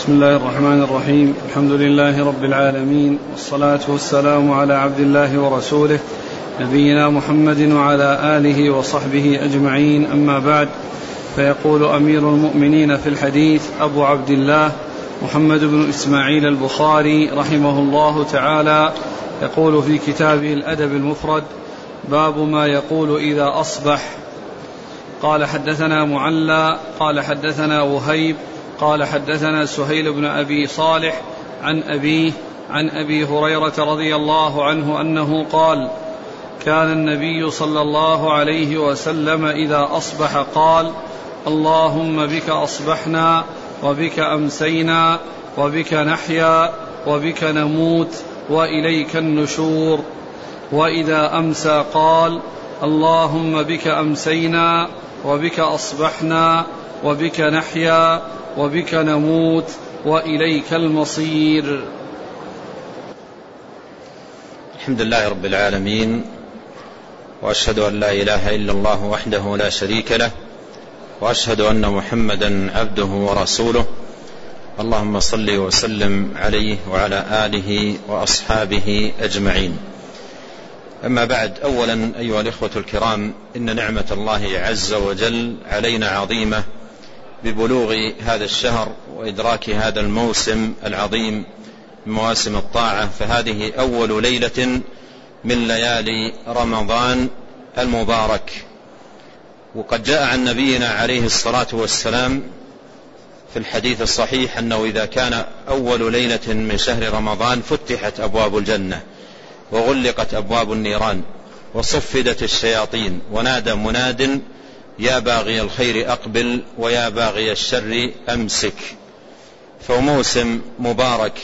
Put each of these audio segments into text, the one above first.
بسم الله الرحمن الرحيم. الحمد لله رب العالمين، والصلاة والسلام على عبد الله ورسوله نبينا محمد وعلى آله وصحبه أجمعين، أما بعد. فيقول أمير المؤمنين في الحديث أبو عبد الله محمد بن إسماعيل البخاري رحمه الله تعالى، يقول في كتابه الأدب المفرد: باب ما يقول إذا أصبح. قال حدثنا معلى قال حدثنا وهيب قال حدثنا سهيل بن أبي صالح عن أبيه عن أبي هريرة رضي الله عنه أنه قال: كان النبي صلى الله عليه وسلم إذا أصبح قال: اللهم بك أصبحنا وبك أمسينا وبك نحيا وبك نموت وإليك النشور. وإذا أمسى قال: اللهم بك أمسينا وبك أصبحنا وبك نحيا وبك نموت وإليك المصير. الحمد لله رب العالمين، وأشهد أن لا إله إلا الله وحده لا شريك له، وأشهد أن محمدا عبده ورسوله. اللهم صل وسلم عليه وعلى آله وأصحابه أجمعين. أما بعد، أولا أيها الإخوة الكرام، إن نعمة الله عز وجل علينا عظيمة ببلوغ هذا الشهر وإدراك هذا الموسم العظيم من مواسم الطاعة، فهذه أول ليلة من ليالي رمضان المبارك. وقد جاء عن نبينا عليه الصلاة والسلام في الحديث الصحيح أنه إذا كان أول ليلة من شهر رمضان فتحت أبواب الجنة وغلقت أبواب النيران وصفدت الشياطين، ونادى مناد: يا باغي الخير أقبل ويا باغي الشر أمسك. فهو موسم مبارك،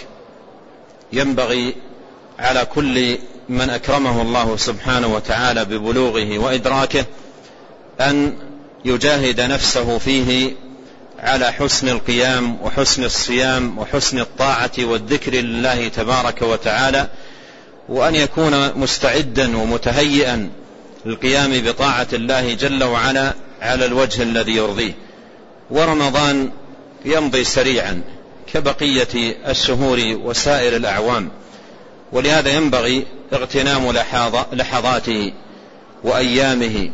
ينبغي على كل من أكرمه الله سبحانه وتعالى ببلوغه وإدراكه أن يجاهد نفسه فيه على حسن القيام وحسن الصيام وحسن الطاعة والذكر لله تبارك وتعالى، وأن يكون مستعدا ومتهيئا للقيام بطاعة الله جل وعلا على الوجه الذي يرضيه. ورمضان يمضي سريعا كبقية الشهور وسائر الأعوام، ولهذا ينبغي اغتنام لحظاته وأيامه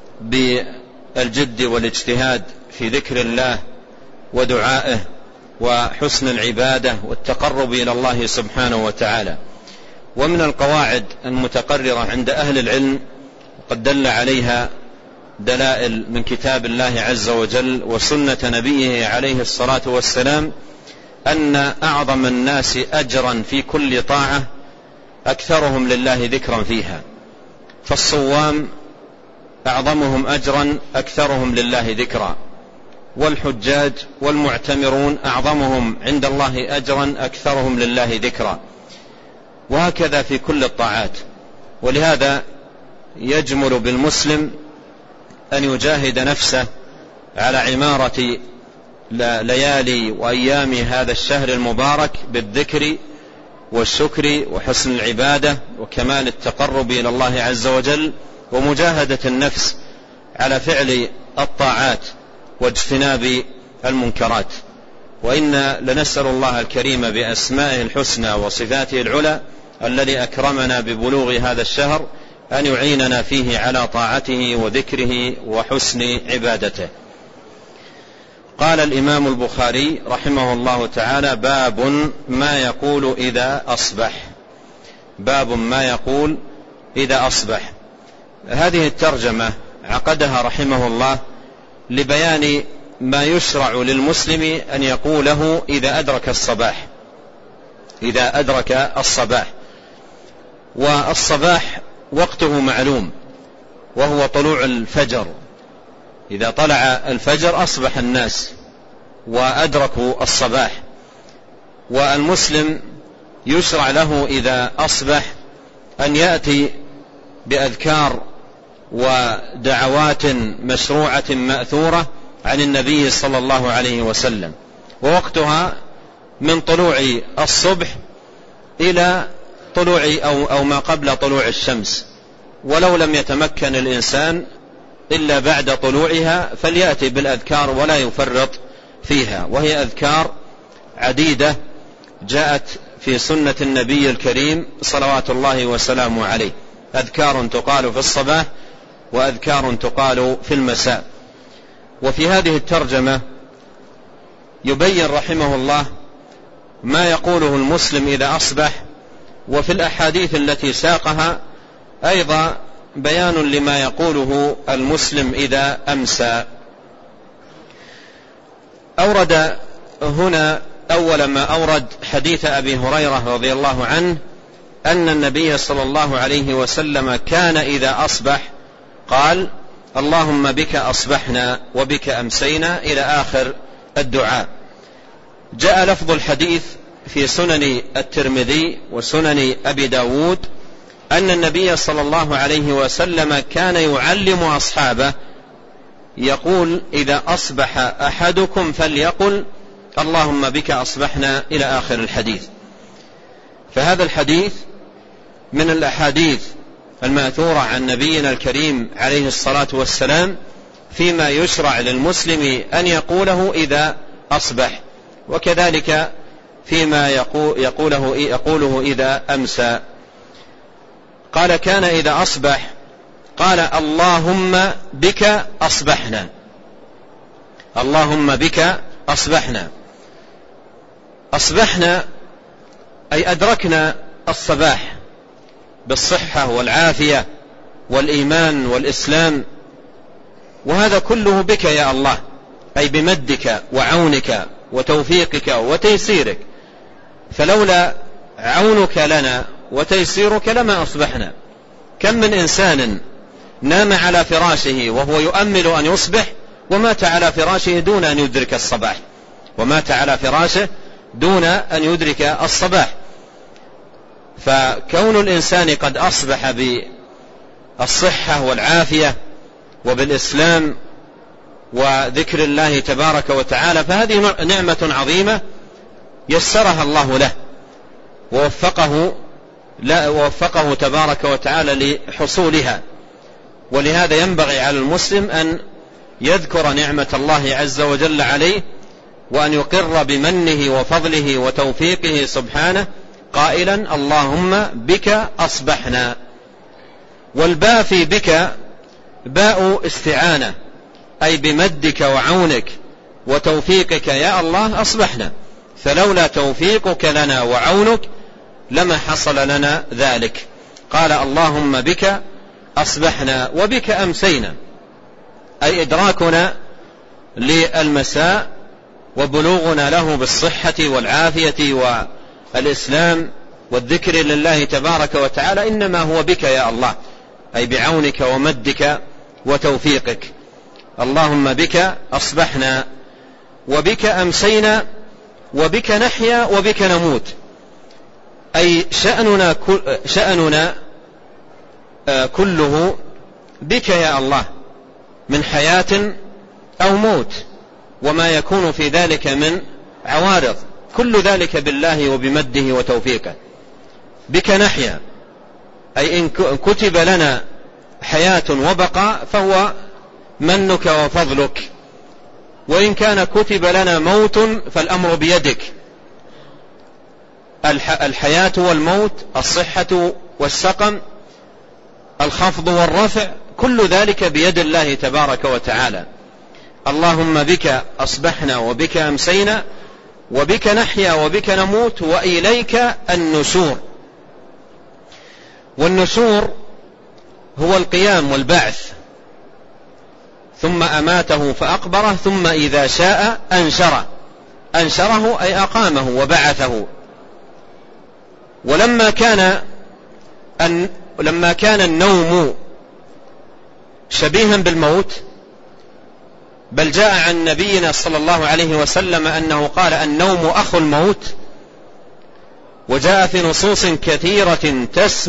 بالجد والاجتهاد في ذكر الله ودعائه وحسن العبادة والتقرب إلى الله سبحانه وتعالى. ومن القواعد المتقررة عند أهل العلم، وقد دل عليها دلائل من كتاب الله عز وجل وسنة نبيه عليه الصلاة والسلام، أن أعظم الناس أجرا في كل طاعة أكثرهم لله ذكرا فيها. فالصوام أعظمهم أجرا أكثرهم لله ذكرا، والحجاج والمعتمرون أعظمهم عند الله أجرا أكثرهم لله ذكرا، وهكذا في كل الطاعات. ولهذا يجمل بالمسلم أن يجاهد نفسه على عمارة ليالي وأيام هذا الشهر المبارك بالذكر والشكر وحسن العبادة وكمال التقرب إلى الله عز وجل، ومجاهدة النفس على فعل الطاعات واجتناب المنكرات. وإنا لنسأل الله الكريم بأسمائه الحسنى وصفاته العلى الذي أكرمنا ببلوغ هذا الشهر أن يعيننا فيه على طاعته وذكره وحسن عبادته. قال الإمام البخاري رحمه الله تعالى: باب ما يقول إذا أصبح. باب ما يقول إذا أصبح. هذه الترجمة عقدها رحمه الله لبيان ما يشرع للمسلم أن يقوله إذا أدرك الصباح. إذا أدرك الصباح، والصباح وقته معلوم وهو طلوع الفجر. إذا طلع الفجر أصبح الناس وأدركوا الصباح. والمسلم يشرع له إذا أصبح أن يأتي بأذكار ودعوات مشروعة مأثورة عن النبي صلى الله عليه وسلم، ووقتها من طلوع الصبح إلى طلوع أو ما قبل طلوع الشمس، ولو لم يتمكن الإنسان إلا بعد طلوعها فليأتي بالأذكار ولا يفرط فيها، وهي أذكار عديدة جاءت في سنة النبي الكريم صلوات الله وسلامه عليه، أذكار تقال في الصباح وأذكار تقال في المساء. وفي هذه الترجمة يبين رحمه الله ما يقوله المسلم إذا أصبح، وفي الأحاديث التي ساقها أيضا بيان لما يقوله المسلم إذا أمسى. أورد هنا أول ما أورد حديث أبي هريرة رضي الله عنه أن النبي صلى الله عليه وسلم كان إذا أصبح قال: اللهم بك أصبحنا وبك أمسينا، إلى آخر الدعاء. جاء لفظ الحديث في سنن الترمذي وسنن أبي داود أن النبي صلى الله عليه وسلم كان يعلم أصحابه يقول: إذا أصبح أحدكم فليقل اللهم بك أصبحنا، إلى آخر الحديث. فهذا الحديث من الأحاديث المأثورة عن نبينا الكريم عليه الصلاة والسلام فيما يشرع للمسلم أن يقوله إذا أصبح، وكذلك فيما يقوله إذا أمسى. قال: كان إذا أصبح قال: اللهم بك أصبحنا، اللهم بك أصبحنا. أصبحنا أي أدركنا الصباح بالصحة والعافية والإيمان والإسلام، وهذا كله بك يا الله، أي بمدك وعونك وتوفيقك وتيسيرك، فلولا عونك لنا وتيسيرك لما أصبحنا. كم من إنسان نام على فراشه وهو يؤمل أن يصبح ومات على فراشه دون أن يدرك الصباح، ومات على فراشه دون أن يدرك الصباح. فكون الإنسان قد أصبح بالصحة والعافية وبالإسلام وذكر الله تبارك وتعالى فهذه نعمة عظيمة يسرها الله له ووفقه تبارك وتعالى لحصولها. ولهذا ينبغي على المسلم أن يذكر نعمة الله عز وجل عليه، وأن يقر بمنه وفضله وتوفيقه سبحانه قائلا: اللهم بك أصبحنا. والباء في بك باء استعانة، أي بمدك وعونك وتوفيقك يا الله أصبحنا، فلولا توفيقك لنا وعونك لما حصل لنا ذلك. قال: اللهم بك أصبحنا وبك أمسينا، أي إدراكنا للمساء وبلوغنا له بالصحة والعافية والإسلام والذكر لله تبارك وتعالى إنما هو بك يا الله، أي بعونك ومدك وتوفيقك. اللهم بك أصبحنا وبك أمسينا وبك نحيا وبك نموت، أي شأننا كله بك يا الله، من حياة أو موت وما يكون في ذلك من عوارض، كل ذلك بالله وبمده وتوفيقه. بك نحيا، أي إن كتب لنا حياة وبقاء فهو منك وفضلك، وإن كان كتب لنا موت فالأمر بيدك. الحياة والموت، الصحة والسقم، الخفض والرفع، كل ذلك بيد الله تبارك وتعالى. اللهم بك أصبحنا وبك أمسينا وبك نحيا وبك نموت وإليك النشور. والنشور هو القيام والبعث، ثم أماته فأقبره، ثم إذا شاء أنشره أي أقامه وبعثه. ولما كان النوم شبيها بالموت، بل جاء عن نبينا صلى الله عليه وسلم أنه قال: النوم أخو الموت. وجاء في نصوص كثيرة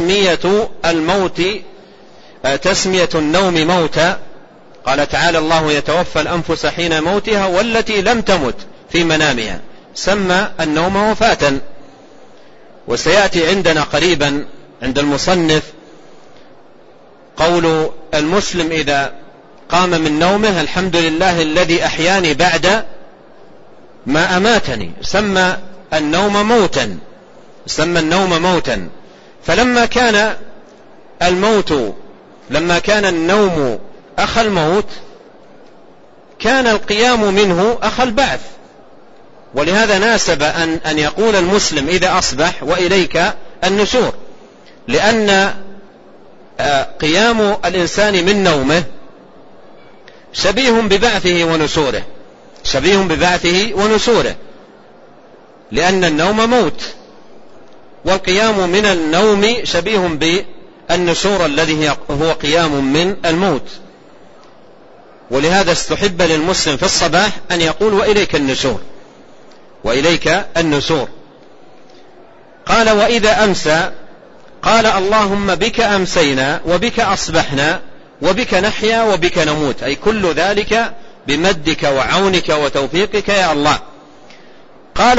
تسمية النوم موتا. قال تعالى: الله يتوفى الأنفس حين موتها والتي لم تمت في منامها، سمى النوم وفاة. وسيأتي عندنا قريبا عند المصنف قول المسلم إذا قام من نومه: الحمد لله الذي أحياني بعد ما أماتني، سمى النوم موتا. فلما كان النوم أخ الموت كان القيام منه أخ البعث. ولهذا ناسب أن يقول المسلم إذا أصبح وإليك النشور، لأن قيام الإنسان من نومه شبيه ببعثه ونشوره، لأن النوم موت، والقيام من النوم شبيه بالنشور الذي هو قيام من الموت. ولهذا استحب للمسلم في الصباح أن يقول وإليك النشور. قال وإذا أمسى قال اللهم بك أمسينا وبك أصبحنا وبك نحيا وبك نموت، أي كل ذلك بمدك وعونك وتوفيقك يا الله. قال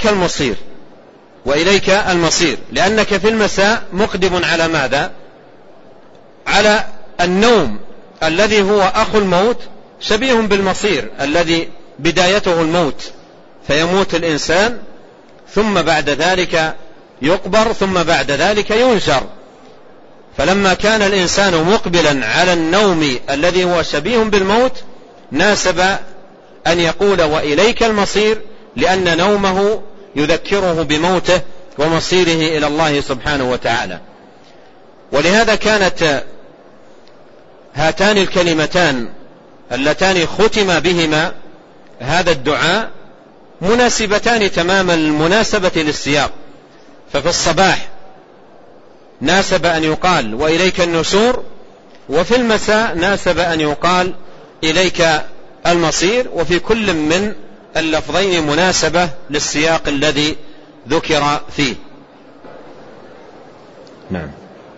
وإليك المصير، لأنك في المساء مقدم على ماذا؟ على النوم الذي هو أخو الموت، شبيه بالمصير الذي بدايته الموت، فيموت الإنسان ثم بعد ذلك يقبر ثم بعد ذلك ينشر. فلما كان الإنسان مقبلا على النوم الذي هو شبيه بالموت ناسب أن يقول وإليك المصير، لأن نومه يذكره بموته ومصيره إلى الله سبحانه وتعالى. ولهذا كانت هاتان الكلمتان اللتان ختم بهما هذا الدعاء مناسبتان تمام المناسبة للسياق. ففي الصباح ناسب أن يقال وإليك النشور، وفي المساء ناسب أن يقال إليك المصير، وفي كل من اللفظين مناسبة للسياق الذي ذكر فيه. نعم.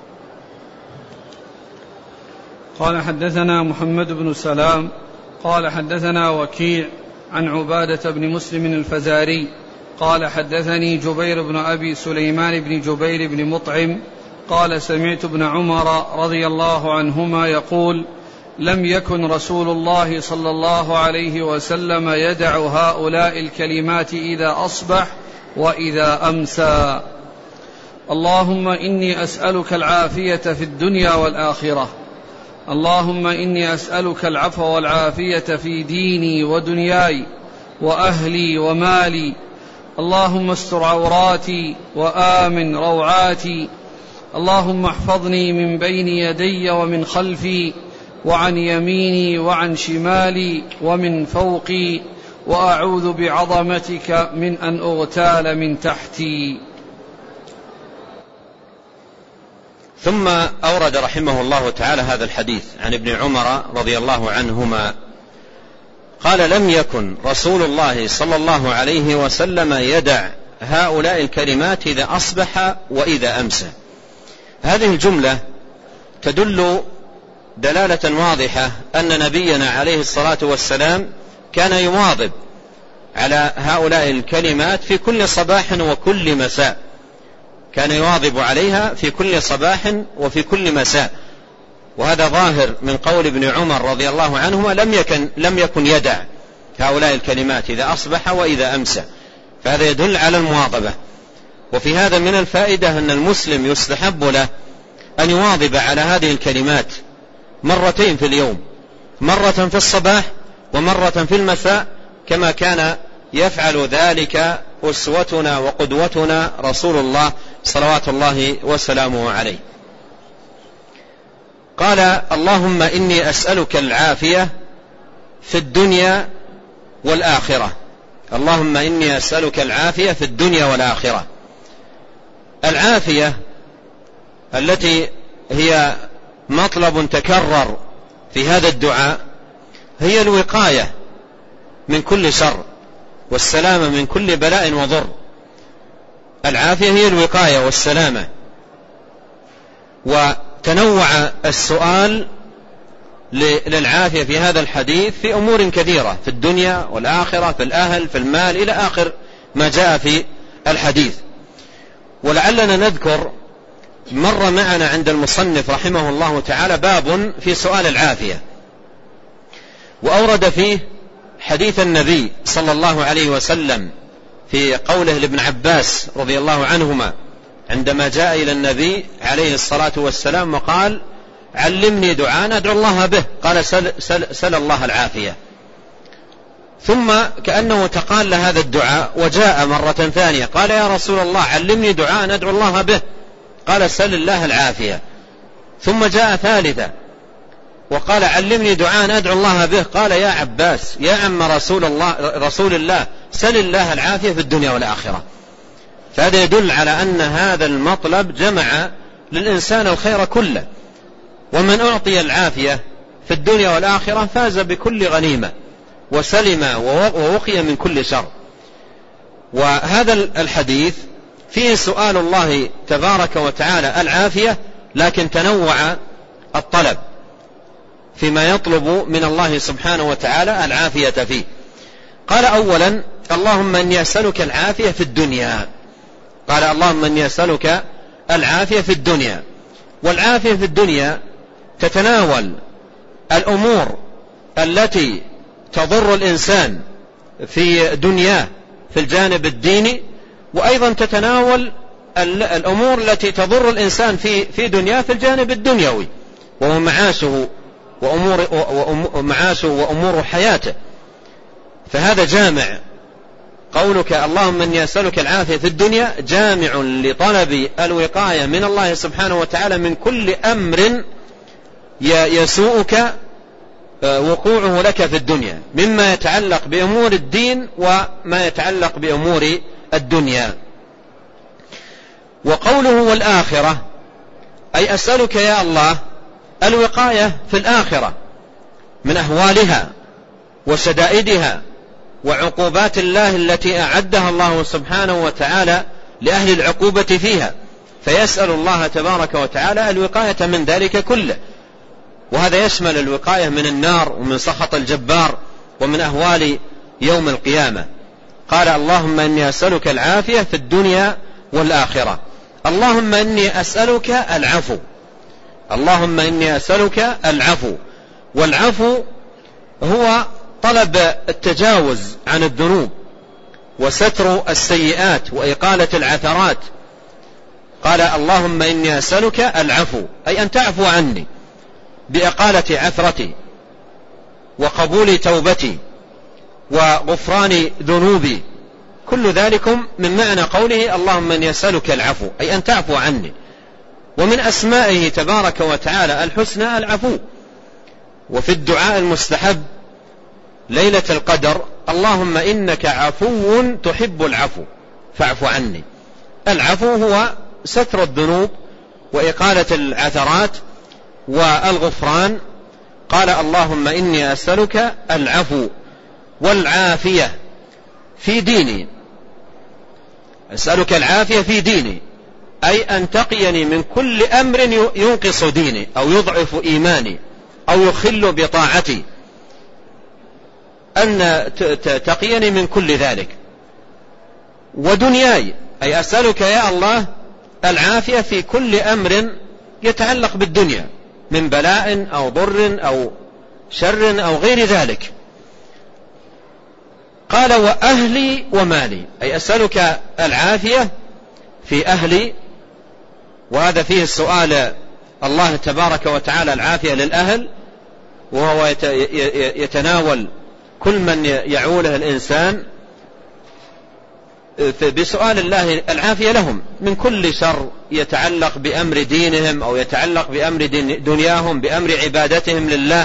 قال حدثنا محمد بن سلام قال حدثنا وكيع عن عبادة بن مسلم الفزاري قال حدثني جبير بن أبي سليمان بن جبير بن مطعم قال سمعت ابن عمر رضي الله عنهما يقول لم يكن رسول الله صلى الله عليه وسلم يدع هؤلاء الكلمات إذا أصبح وإذا أمسى: اللهم إني أسألك العافية في الدنيا والآخرة، اللهم إني أسألك العفو والعافية في ديني ودنياي وأهلي ومالي، اللهم استر عوراتي وآمن روعاتي، اللهم احفظني من بين يدي ومن خلفي وعن يميني وعن شمالي ومن فوقي، وأعوذ بعظمتك من أن أغتال من تحتي. ثم أورد رحمه الله تعالى هذا الحديث عن ابن عمر رضي الله عنهما قال: لم يكن رسول الله صلى الله عليه وسلم يدع هؤلاء الكلمات إذا أصبح وإذا أمسى. هذه الجملة تدل دلالة واضحة أن نبينا عليه الصلاة والسلام كان يواظب على هؤلاء الكلمات في كل صباح وكل مساء، كان يواظب عليها في كل صباح وفي كل مساء. وهذا ظاهر من قول ابن عمر رضي الله عنهما لم يكن يدع هؤلاء الكلمات إذا أصبح وإذا أمسى، فهذا يدل على المواظبة. وفي هذا من الفائدة أن المسلم يستحب له أن يواظب على هذه الكلمات مرتين في اليوم، مرة في الصباح ومرة في المساء، كما كان يفعل ذلك أسوتنا وقدوتنا رسول الله صلوات الله وسلامه عليه. قال: اللهم إني أسألك العافية في الدنيا والآخرة، اللهم إني أسألك العافية في الدنيا والآخرة. العافية التي هي مطلب تكرر في هذا الدعاء هي الوقاية من كل شر والسلامة من كل بلاء وضر. العافية هي الوقاية والسلامة. وتنوع السؤال للعافية في هذا الحديث في أمور كثيرة، في الدنيا والآخرة، في الأهل، في المال، إلى آخر ما جاء في الحديث. ولعلنا نذكر مر معنا عند المصنف رحمه الله تعالى باب في سؤال العافية، وأورد فيه حديث النبي صلى الله عليه وسلم في قوله لابن عباس رضي الله عنهما عندما جاء إلى النبي عليه الصلاة والسلام وقال علمني دعاء أدعو الله به، قال سل الله العافية. ثم كأنه تقال هذا الدعاء وجاء مرة ثانية قال يا رسول الله علمني دعاء أدعو الله به، قال سل الله العافية. ثم جاء ثالثة وقال علمني دعاء أدعو الله به، قال يا عباس يا عم رسول الله سل الله العافية في الدنيا والآخرة. فهذا يدل على أن هذا المطلب جمع للإنسان الخير كله، ومن أعطي العافية في الدنيا والآخرة فاز بكل غنيمة وسلم ووقي من كل شر. وهذا الحديث فيه سؤال الله تبارك وتعالى العافية، لكن تنوع الطلب فيما يطلب من الله سبحانه وتعالى العافية فيه. قال أولا اللهم إني أسألك العافية في الدنيا، قال اللهم إني أسألك العافية في الدنيا. والعافية في الدنيا تتناول الأمور التي تضر الإنسان في دنياه في الجانب الديني، وأيضا تتناول الأمور التي تضر الإنسان في دنياه في الجانب الدنيوي، وهو معاشه وأمور حياته. فهذا جامع، قولك اللهم إني أسألك العافية في الدنيا جامع لطلب الوقاية من الله سبحانه وتعالى من كل أمر يسوءك وقوعه لك في الدنيا، مما يتعلق بأمور الدين وما يتعلق بأمور الدنيا. وقوله والآخرة أي أسألك يا الله الوقاية في الآخرة من أهوالها وشدائدها وعقوبات الله التي أعدها الله سبحانه وتعالى لأهل العقوبة فيها، فيسأل الله تبارك وتعالى الوقاية من ذلك كله. وهذا يشمل الوقاية من النار ومن سخط الجبار ومن أهوال يوم القيامة. قال اللهم إني أسألك العافية في الدنيا والآخرة. اللهم إني أسألك العفو، اللهم إني أسألك العفو. والعفو هو طلب التجاوز عن الذنوب وستر السيئات وإقالة العثرات. قال اللهم إني أسألك العفو أي أن تعفو عني بإقالة عثرتي وقبول توبتي وغفران ذنوبي، كل ذلكم من معنى قوله اللهم إني أسألك العفو أي أن تعفو عني. ومن أسمائه تبارك وتعالى الحسنى العفو. وفي الدعاء المستحب ليلة القدر اللهم إنك عفو تحب العفو فاعف عني. العفو هو ستر الذنوب وإقالة العثرات والغفران. قال اللهم إني أسألك العفو والعافية في ديني، أسألك العافية في ديني أي أن تقيني من كل أمر ينقص ديني أو يضعف إيماني أو يخل بطاعتي، أن تقيني من كل ذلك. ودنياي أي أسألك يا الله العافية في كل أمر يتعلق بالدنيا من بلاء أو ضر أو شر أو غير ذلك. قال وأهلي ومالي أي أسألك العافية في أهلي، وهذا فيه السؤال الله تبارك وتعالى العافية للأهل، وهو يتناول كل من يعوله الإنسان بسؤال الله العافية لهم من كل شر يتعلق بأمر دينهم أو يتعلق بأمر دنياهم بأمر عبادتهم لله.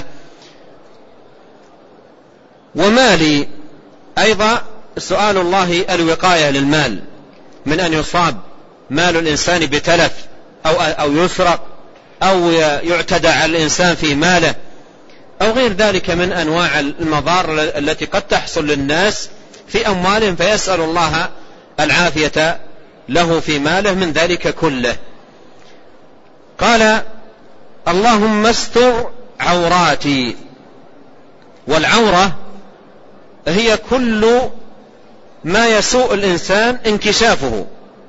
ومالي أيضا سؤال الله الوقاية للمال من أن يصاب مال الإنسان بتلف أو يسرق أو يعتدى على الإنسان في ماله أو غير ذلك من أنواع المضار التي قد تحصل للناس في أموالهم، فيسأل الله العافية له في ماله من ذلك كله. قال اللهم استر عوراتي. والعورة هي كل ما يسوء الإنسان انكشافه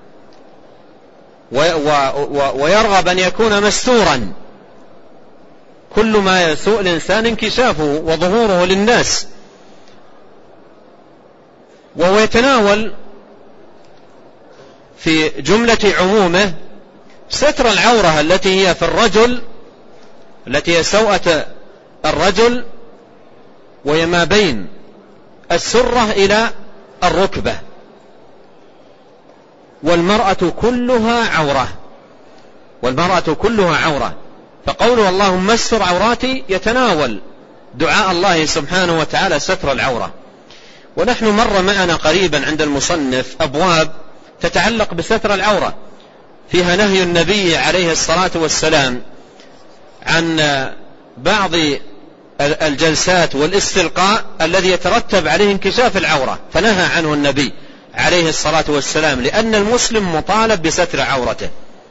ويرغب أن يكون مستورا، كل ما يسوء الإنسان انكشافه وظهوره للناس. وهو يتناول في جملة عمومه ستر العورة التي هي في الرجل، التي هي سوءة الرجل، وهي ما بين السرة إلى الركبة، والمرأة كلها عورة، والمرأة كلها عورة. فقوله اللهم استر عوراتي يتناول دعاء الله سبحانه وتعالى ستر العورة. ونحن مر معنا قريبا عند المصنف أبواب تتعلق بستر العورة، فيها نهي النبي عليه الصلاة والسلام عن بعض الجلسات والاستلقاء الذي يترتب عليه انكشاف العورة، فنهى عنه النبي عليه الصلاة والسلام، لأن المسلم مطالب بستر عورته.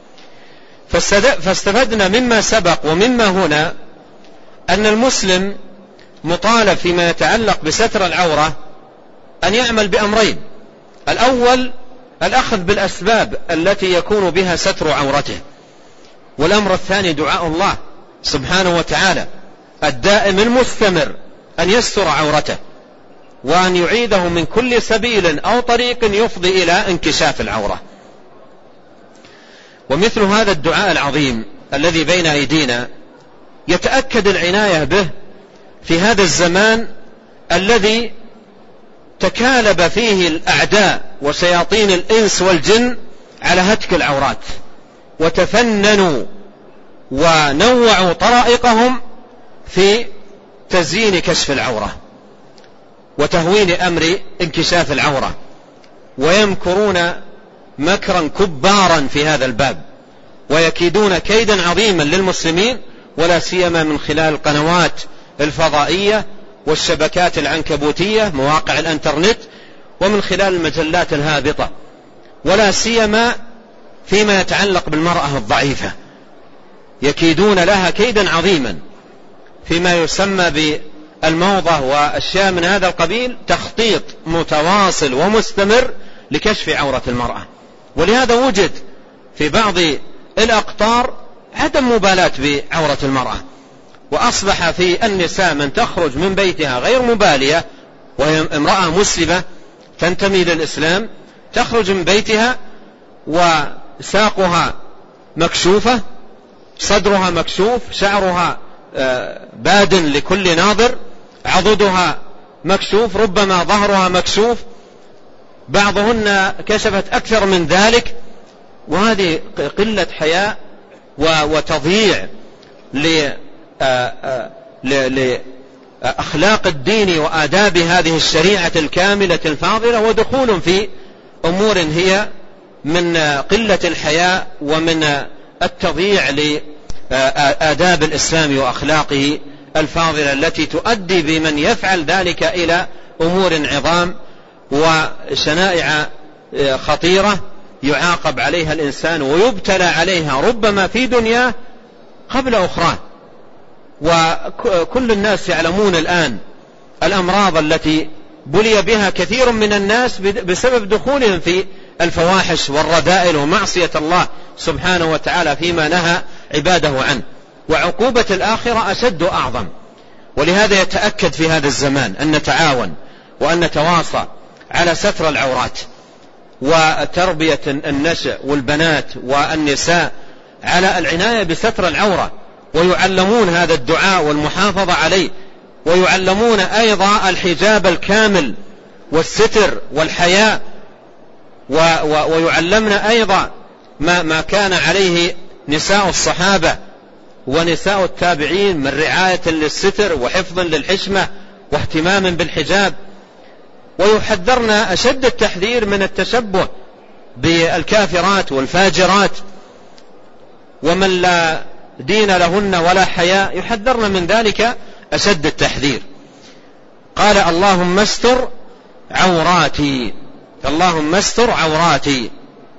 فاستفدنا مما سبق ومما هنا أن المسلم مطالب فيما يتعلق بستر العورة أن يعمل بأمرين: الأول الأخذ بالأسباب التي يكون بها ستر عورته، والأمر الثاني دعاء الله سبحانه وتعالى الدائم المستمر أن يستر عورته، وأن يعيده من كل سبيل أو طريق يفضي إلى انكشاف العورة. ومثل هذا الدعاء العظيم الذي بين أيدينا يتأكد العناية به في هذا الزمان الذي تكالب فيه الأعداء وشياطين الإنس والجن على هتك العورات، وتفننوا ونوعوا طرائقهم في تزيين كشف العورة وتهوين أمر انكشاف العورة، ويمكرون مكرا كبارا في هذا الباب، ويكيدون كيدا عظيما للمسلمين، ولا سيما من خلال القنوات الفضائية والشبكات العنكبوتية مواقع الانترنت، ومن خلال المجلات الهابطة، ولا سيما فيما يتعلق بالمرأة الضعيفة، يكيدون لها كيدا عظيما فيما يسمى بالموضة وأشياء من هذا القبيل، تخطيط متواصل ومستمر لكشف عورة المرأة. ولهذا وجد في بعض الأقطار عدم مبالاة بعورة المرأة، وأصبح في النساء من تخرج من بيتها غير مبالية، وهي امرأة مسلمة تنتمي للإسلام، تخرج من بيتها وساقها مكشوفة، صدرها مكشوف، شعرها باد لكل ناظر، عضدها مكشوف، ربما ظهرها مكشوف، بعضهن كشفت أكثر من ذلك. وهذه قلة حياء وتضييع لأخلاق الدين وآداب هذه الشريعة الكاملة الفاضلة، ودخول في أمور هي من قلة الحياء ومن التضييع لآداب الإسلام وأخلاقه الفاضلة، التي تؤدي بمن يفعل ذلك إلى أمور عظام وشنائع خطيرة يعاقب عليها الإنسان ويبتلى عليها ربما في دنياه قبل أخرى. وكل الناس يعلمون الآن الأمراض التي بلي بها كثير من الناس بسبب دخولهم في الفواحش والرذائل ومعصية الله سبحانه وتعالى فيما نهى عباده عنه. وعقوبة الآخرة أشد وأعظم. ولهذا يتأكد في هذا الزمان أن نتعاون وأن نتواصى على ستر العورات وتربية النشء والبنات والنساء على العناية بستر العورة، ويعلمون هذا الدعاء والمحافظة عليه، ويعلمون أيضا الحجاب الكامل والستر والحياء، ويعلمن أيضا ما كان عليه نساء الصحابة ونساء التابعين من رعاية للستر وحفظ للحشمة واهتمام بالحجاب. ويحذرن أشد التحذير من التشبه بالكافرات والفاجرات ومن لا دين لهن ولا حياء، يحذرن من ذلك أشد التحذير. قال اللهم استر عوراتي، اللهم استر عوراتي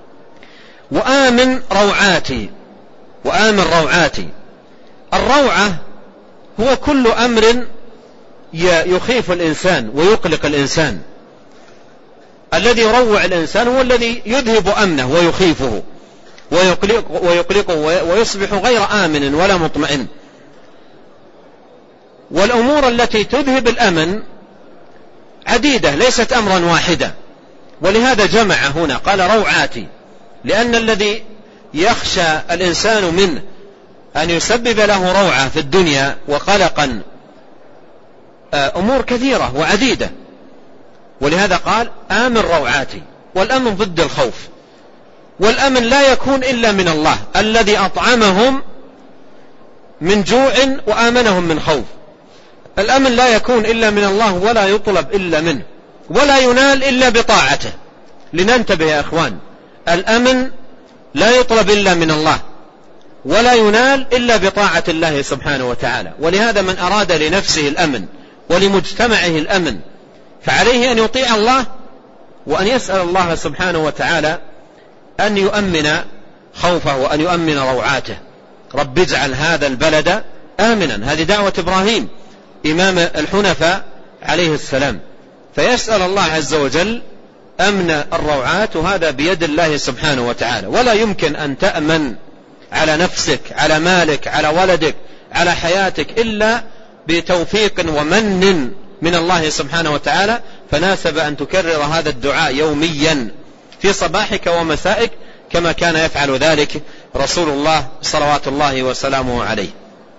وآمن روعاتي، وآمن روعاتي. الروعة هو كل أمر يخيف الإنسان ويقلق الإنسان. الذي يروع الإنسان هو الذي يذهب أمنه ويخيفه ويقلقه ويصبح غير آمن ولا مطمئن. والأمور التي تذهب الأمن عديدة ليست أمرا واحدا، ولهذا جمع هنا قال روعاتي، لأن الذي يخشى الإنسان منه أن يسبب له روعة في الدنيا وقلقا أمور كثيرة وعديدة، ولهذا قال آمن روعاتي. والأمن ضد الخوف، والأمن لا يكون إلا من الله الذي أطعمهم من جوع وآمنهم من خوف. الأمن لا يكون إلا من الله ولا يطلب إلا منه ولا ينال إلا بطاعته. لننتبه يا أخوان، الأمن لا يطلب إلا من الله ولا ينال إلا بطاعة الله سبحانه وتعالى. ولهذا من أراد لنفسه الأمن ولمجتمعه الأمن فعليه أن يطيع الله وأن يسأل الله سبحانه وتعالى أن يؤمن خوفه وأن يؤمن روعاته. رب اجعل هذا البلد آمنا، هذه دعوة إبراهيم إمام الحنفاء عليه السلام، فيسأل الله عز وجل أمن الروعات، وهذا بيد الله سبحانه وتعالى. ولا يمكن أن تأمن على نفسك، على مالك، على ولدك، على حياتك إلا بتوفيق ومن من الله سبحانه وتعالى. فناسب أن تكرر هذا الدعاء يوميا في صباحك ومسائك كما كان يفعل ذلك رسول الله صلوات الله وسلامه عليه.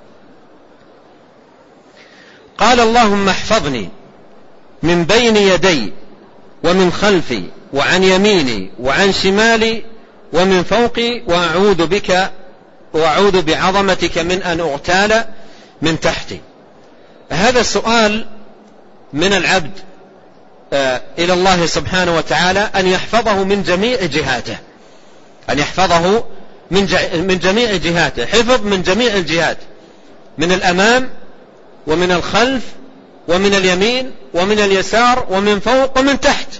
قال اللهم احفظني من بين يدي ومن خلفي وعن يميني وعن شمالي ومن فوقي، وأعوذ بعظمتك من أن أغتال من تحتي. هذا السؤال من العبد إلى الله سبحانه وتعالى أن يحفظه من جميع جهاته، أن يحفظه من جميع جهاته، حفظ من جميع الجهات، من الأمام ومن الخلف ومن اليمين ومن اليسار ومن فوق ومن تحت.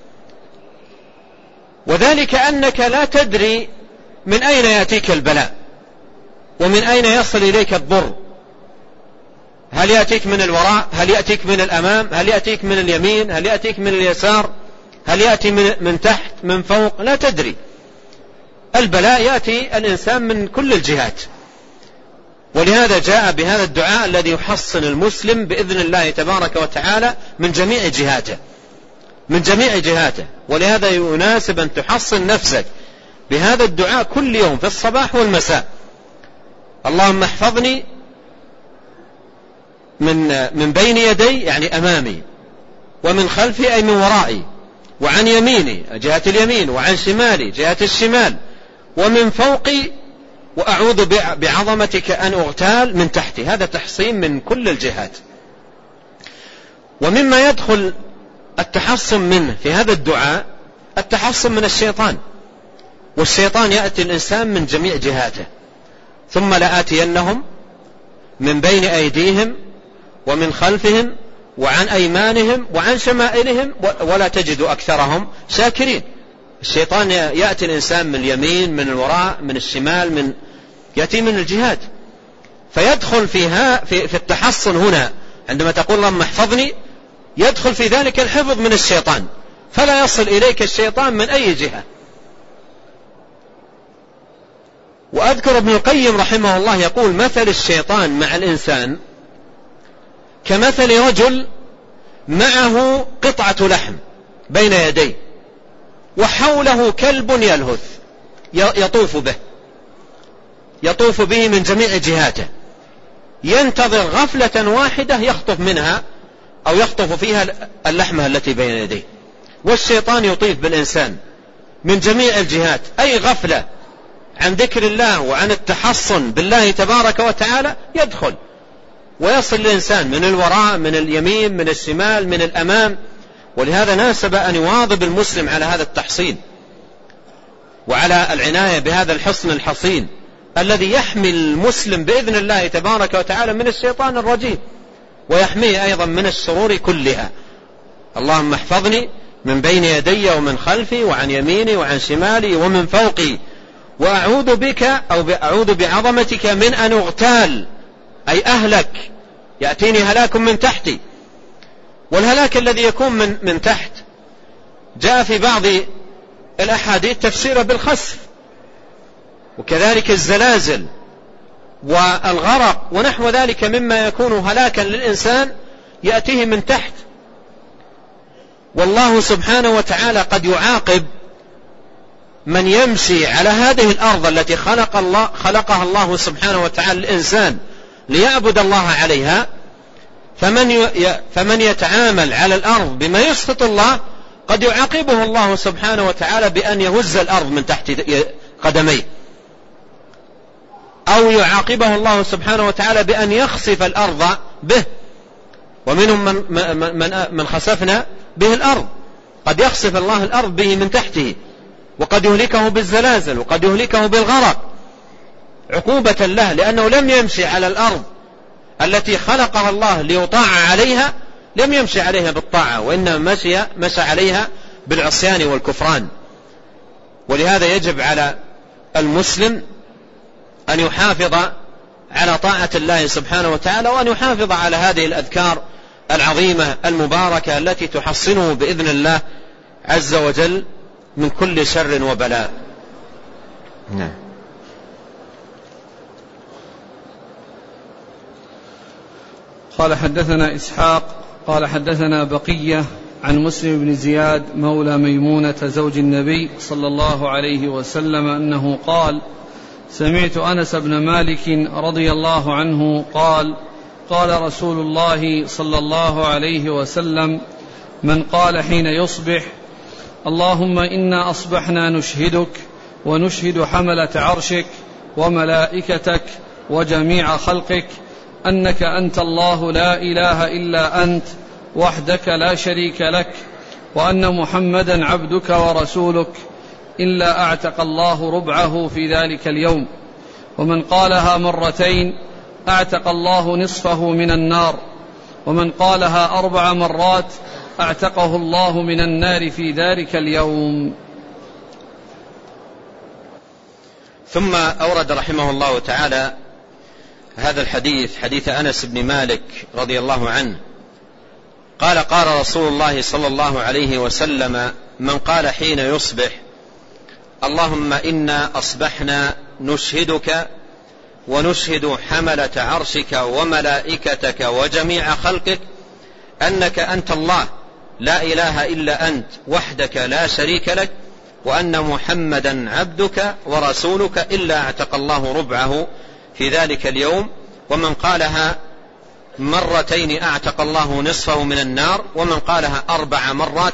وذلك أنك لا تدري من أين يأتيك البلاء ومن أين يصل إليك الضر، هل يأتيك من الوراء، هل يأتيك من الأمام، هل يأتيك من اليمين، هل يأتيك من اليسار، هل يأتي من تحت من فوق، لا تدري. البلاء يأتي الإنسان من كل الجهات. ولهذا جاء بهذا الدعاء الذي يحصن المسلم بإذن الله تبارك وتعالى من جميع جهاته، من جميع جهاته. ولهذا يناسب أن تحصن نفسك بهذا الدعاء كل يوم في الصباح والمساء. اللهم احفظني من بين يدي يعني أمامي، ومن خلفي أي من ورائي، وعن يميني جهة اليمين، وعن شمالي جهة الشمال، ومن فوقي، وأعوذ بعظمتك أن أغتال من تحتي. هذا تحصين من كل الجهات. ومما يدخل التحصن منه في هذا الدعاء التحصن من الشيطان، والشيطان يأتي الإنسان من جميع جهاته. ثم لآتينهم من بين أيديهم ومن خلفهم وعن أيمانهم وعن شمائلهم ولا تجد أكثرهم شاكرين. الشيطان يأتي الإنسان من اليمين، من الوراء، من الشمال، يأتي من الجهات. فيدخل في التحصن هنا عندما تقول اللهم احفظني، يدخل في ذلك الحفظ من الشيطان، فلا يصل إليك الشيطان من أي جهة. وأذكر ابن القيم رحمه الله يقول مثل الشيطان مع الإنسان كمثل رجل معه قطعة لحم بين يديه وحوله كلب يلهث يطوف به من جميع جهاته، ينتظر غفلة واحدة يخطف منها أو يخطف فيها اللحمة التي بين يديه. والشيطان يطيف بالإنسان من جميع الجهات، أي غفلة عن ذكر الله وعن التحصن بالله تبارك وتعالى يدخل ويصل الإنسان من الوراء، من اليمين، من الشمال، من الأمام. ولهذا ناسب أن يواظب المسلم على هذا التحصين وعلى العناية بهذا الحصن الحصين الذي يحمي المسلم بإذن الله تبارك وتعالى من الشيطان الرجيم ويحميه أيضا من الشرور كلها. اللهم احفظني من بين يدي ومن خلفي وعن يميني وعن شمالي ومن فوقي، وأعوذ بك أو أعوذ بعظمتك من أن أغتال أي أهلك، يأتيني هلاك من تحتي. والهلاك الذي يكون من تحت جاء في بعض الأحاديث تفسيره بالخسف، وكذلك الزلازل والغرق ونحو ذلك مما يكون هلاكا للإنسان يأتيه من تحت. والله سبحانه وتعالى قد يعاقب من يمشي على هذه الأرض التي خلقها الله سبحانه وتعالى الإنسان ليعبد الله عليها. فمن يتعامل على الأرض بما يسخط الله قد يعاقبه الله سبحانه وتعالى بأن يهز الأرض من تحت قدميه، أو يعاقبه الله سبحانه وتعالى بأن يخسف الأرض به، ومنهم من خسفنا به الأرض، قد يخسف الله الأرض به من تحته، وقد يهلكه بالزلازل، وقد يهلكه بالغرق عقوبة له، لأنه لم يمشي على الأرض التي خلقها الله ليطاع عليها، لم يمشي عليها بالطاعة، وإنما مشى عليها بالعصيان والكفران. ولهذا يجب على المسلم أن يحافظ على طاعة الله سبحانه وتعالى، وأن يحافظ على هذه الأذكار العظيمة المباركة التي تحصنه بإذن الله عز وجل من كل شر وبلاء. نعم. قال حدثنا إسحاق قال حدثنا بقية عن مسلم بن زياد مولى ميمونة زوج النبي صلى الله عليه وسلم أنه قال: سمعت أنس بن مالك رضي الله عنه قال: قال رسول الله صلى الله عليه وسلم: من قال حين يصبح: اللهم إنا أصبحنا نشهدك ونشهد حملة عرشك وملائكتك وجميع خلقك أنك أنت الله لا إله إلا أنت وحدك لا شريك لك، وأن محمدا عبدك ورسولك، إلا أعتق الله ربعه في ذلك اليوم. ومن قالها مرتين أعتق الله نصفه من النار، ومن قالها 4 مرات أعتقه الله من النار في ذلك اليوم. ثم أورد رحمه الله تعالى هذا الحديث، حديث أنس بن مالك رضي الله عنه قال: قال رسول الله صلى الله عليه وسلم: من قال حين يصبح: اللهم إنا أصبحنا نشهدك ونشهد حملة عرشك وملائكتك وجميع خلقك أنك أنت الله لا إله إلا أنت وحدك لا شريك لك، وأن محمدا عبدك ورسولك، إلا اعتق الله ربعه في ذلك اليوم. ومن قالها مرتين أعتق الله نصفه من النار، ومن قالها 4 مرات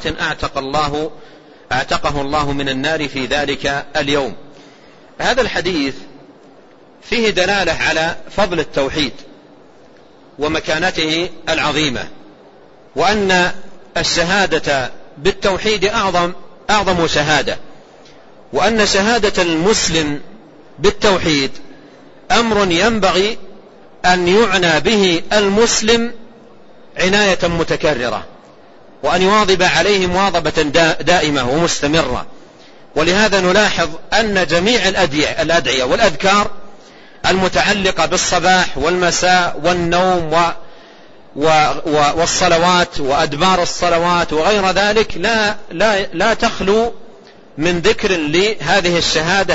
أعتقه الله من النار في ذلك اليوم. هذا الحديث فيه دلالة على فضل التوحيد ومكانته العظيمة، وأن الشهادة بالتوحيد أعظم شهادة، وأن شهادة المسلم بالتوحيد أمر ينبغي أن يعنى به المسلم عناية متكررة، وأن يواظب عليه مواظبة دائمة ومستمرة. ولهذا نلاحظ أن جميع الأدعية والأذكار المتعلقة بالصباح والمساء والنوم والصلوات وأدبار الصلوات وغير ذلك لا تخلو من ذكر لهذه الشهادة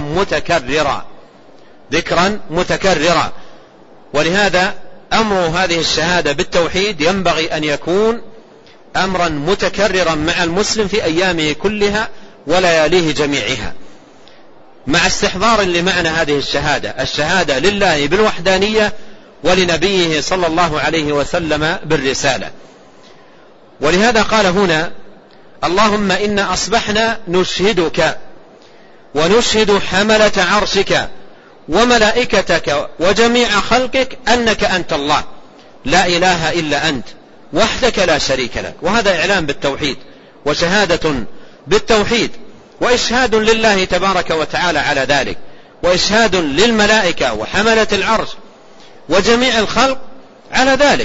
ذكرا متكررا. ولهذا أمر هذه الشهادة بالتوحيد ينبغي أن يكون أمرا متكررا مع المسلم في أيامه كلها ولياليه جميعها، مع استحضار لمعنى هذه الشهادة لله بالوحدانية ولنبيه صلى الله عليه وسلم بالرسالة. ولهذا قال هنا: اللهم إنا أصبحنا نشهدك ونشهد حملة عرشك وملائكتك وجميع خلقك أنك أنت الله لا إله إلا أنت وحدك لا شريك لك. وهذا إعلام بالتوحيد وشهادة بالتوحيد، وإشهاد لله تبارك وتعالى على ذلك، وإشهاد للملائكة وحملة العرش وجميع الخلق على ذلك.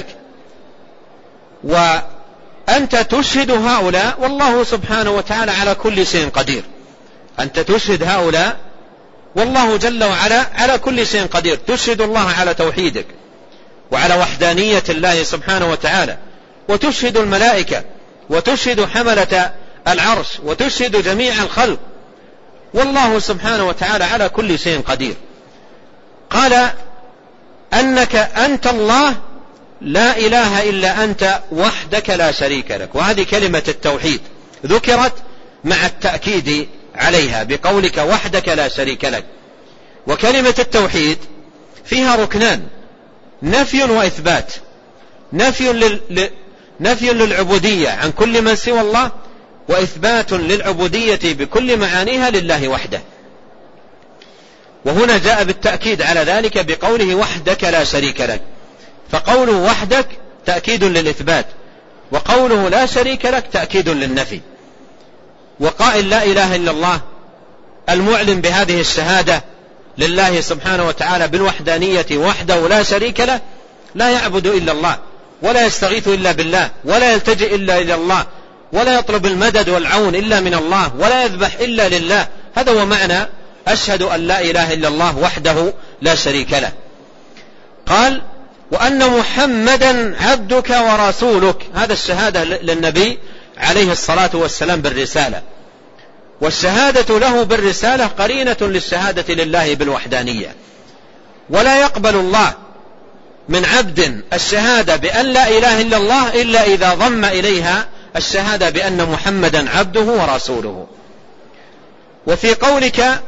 وأنت تشهد هؤلاء والله سبحانه وتعالى على كل شيء قدير. أنت تشهد هؤلاء والله جل وعلا على كل شيء قدير. تشهد الله على توحيدك وعلى وحدانية الله سبحانه وتعالى، وتشهد الملائكة، وتشهد حملة العرش، وتشهد جميع الخلق، والله سبحانه وتعالى على كل شيء قدير. قال أنك أنت الله لا إله إلا أنت وحدك لا شريك لك. وهذه كلمة التوحيد ذكرت مع التأكيد عليها بقولك وحدك لا شريك لك. وكلمة التوحيد فيها ركنان: نفي وإثبات. نفي للعبودية عن كل من سوى الله، وإثبات للعبودية بكل معانيها لله وحده. وهنا جاء بالتأكيد على ذلك بقوله وحدك لا شريك لك، فقوله وحدك تأكيد للإثبات، وقوله لا شريك لك تأكيد للنفي. وقائل لا إله إلا الله المعلن بهذه الشهادة لله سبحانه وتعالى بالوحدانية وحده لا شريك له لا يعبد إلا الله، ولا يستغيث إلا بالله، ولا يلتجئ إلا إلى الله، ولا يطلب المدد والعون إلا من الله، ولا يذبح إلا لله. هذا هو معنى أشهد أن لا إله إلا الله وحده لا شريك له. قال وأن محمدا عبدك ورسولك، هذا الشهادة للنبي عليه الصلاة والسلام بالرسالة، والشهادة له بالرسالة قرينة للشهادة لله بالوحدانية. ولا يقبل الله من عبد الشهادة بأن لا إله إلا الله إلا إذا ضم إليها الشهادة بأن محمدا عبده ورسوله. وفي قولك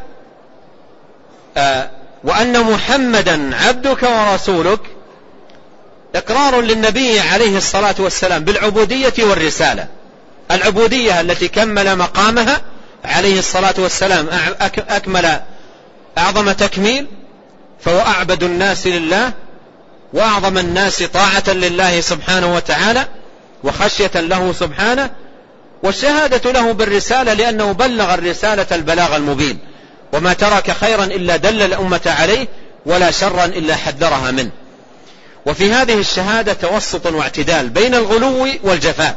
وأن محمدا عبدك ورسولك إقرار للنبي عليه الصلاة والسلام بالعبودية والرسالة. العبودية التي كمل مقامها عليه الصلاة والسلام أكمل أعظم تكميل، فهو أعبد الناس لله وأعظم الناس طاعة لله سبحانه وتعالى وخشية له سبحانه. والشهادة له بالرسالة لأنه بلغ الرسالة البلاغ المبين، وما ترك خيرا إلا دل الأمة عليه، ولا شرا إلا حذرها منه. وفي هذه الشهادة توسط واعتدال بين الغلو والجفاء.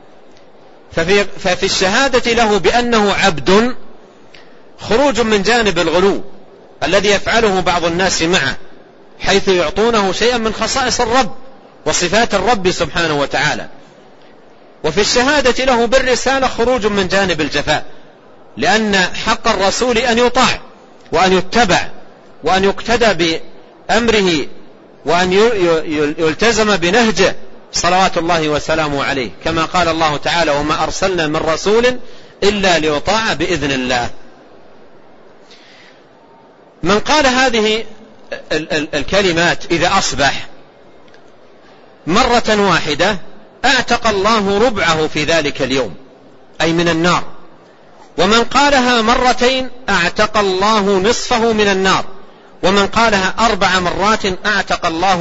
ففي الشهادة له بأنه عبد خروج من جانب الغلو الذي يفعله بعض الناس معه، حيث يعطونه شيئا من خصائص الرب وصفات الرب سبحانه وتعالى. وفي الشهادة له بالرسالة خروج من جانب الجفاء، لأن حق الرسول أن يطاع وأن يتبع وأن يقتدى بأمره وأن يلتزم بنهجه صلوات الله وسلامه عليه، كما قال الله تعالى وما أرسلنا من رسول إلا ليطاع بإذن الله. من قال هذه الكلمات إذا أصبح مرة واحدة أعتق الله ربعه في ذلك اليوم، أي من النار. ومن قالها مرتين أعتق الله نصفه من النار. ومن قالها 4 مرات أعتقه الله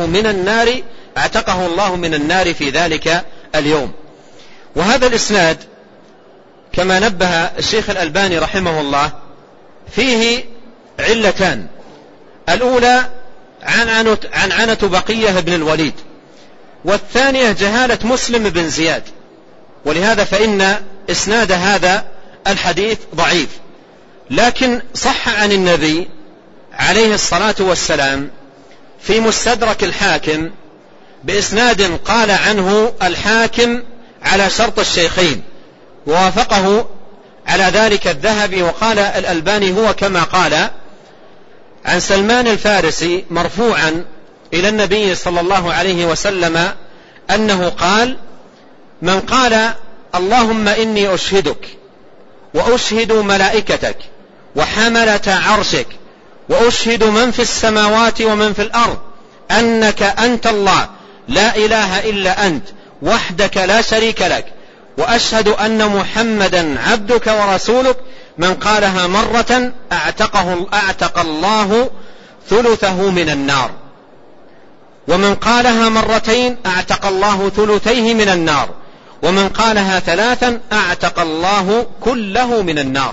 من النار في ذلك اليوم. وهذا الإسناد كما نبه الشيخ الألباني رحمه الله فيه علتان: الأولى عنعنة بقية بن الوليد، والثانية جهالة مسلم بن زياد. ولهذا فإن إسناد هذا الحديث ضعيف، لكن صح عن النبي عليه الصلاة والسلام في مستدرك الحاكم بإسناد قال عنه الحاكم على شرط الشيخين، ووافقه على ذلك الذهبي. وقال الألباني هو كما قال عن سلمان الفارسي مرفوعا إلى النبي صلى الله عليه وسلم أنه قال: من قال اللهم إني أشهدك وأشهد ملائكتك وحملة عرشك وأشهد من في السماوات ومن في الأرض أنك أنت الله لا إله إلا أنت وحدك لا شريك لك، وأشهد أن محمدا عبدك ورسولك، من قالها مرة أعتق الله ثلثه من النار. ومن قالها مرتين أعتق الله ثلثيه من النار. ومن قالها 3 أعتق الله كله من النار.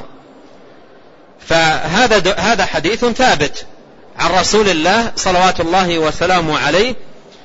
فهذا حديث ثابت عن رسول الله صلوات الله وسلامه عليه،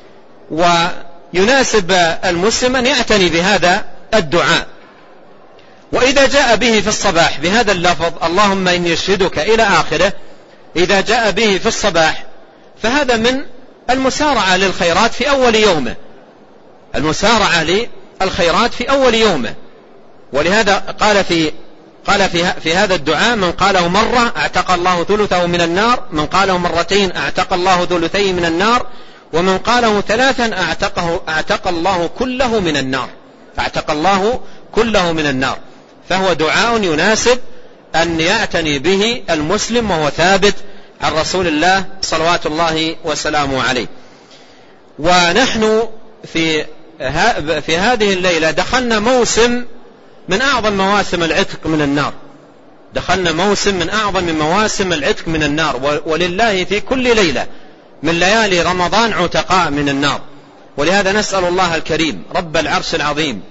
ويناسب المسلم أن يعتني بهذا الدعاء. وإذا جاء به في الصباح بهذا اللفظ اللهم إني أشهدك إلى آخره، إذا جاء به في الصباح فهذا من المسارعة للخيرات في أول يومه، المسارعة للخيرات في أول يومه. ولهذا قال في هذا الدعاء: من قاله مرة أعتق الله ثلثه من النار، من قاله مرتين أعتق الله ثلثيه من النار، ومن قاله 3 أعتق الله كله من النار، أعتق الله كله من النار. فهو دعاء يناسب أن يعتني به المسلم، وهو ثابت عن رسول الله صلوات الله وسلامه عليه. ونحن في هذه الليلة دخلنا موسم من أعظم مواسم العتق من النار، دخلنا موسم من أعظم مواسم العتق من النار، ولله في كل ليلة من ليالي رمضان عتقاء من النار. ولهذا نسأل الله الكريم رب العرش العظيم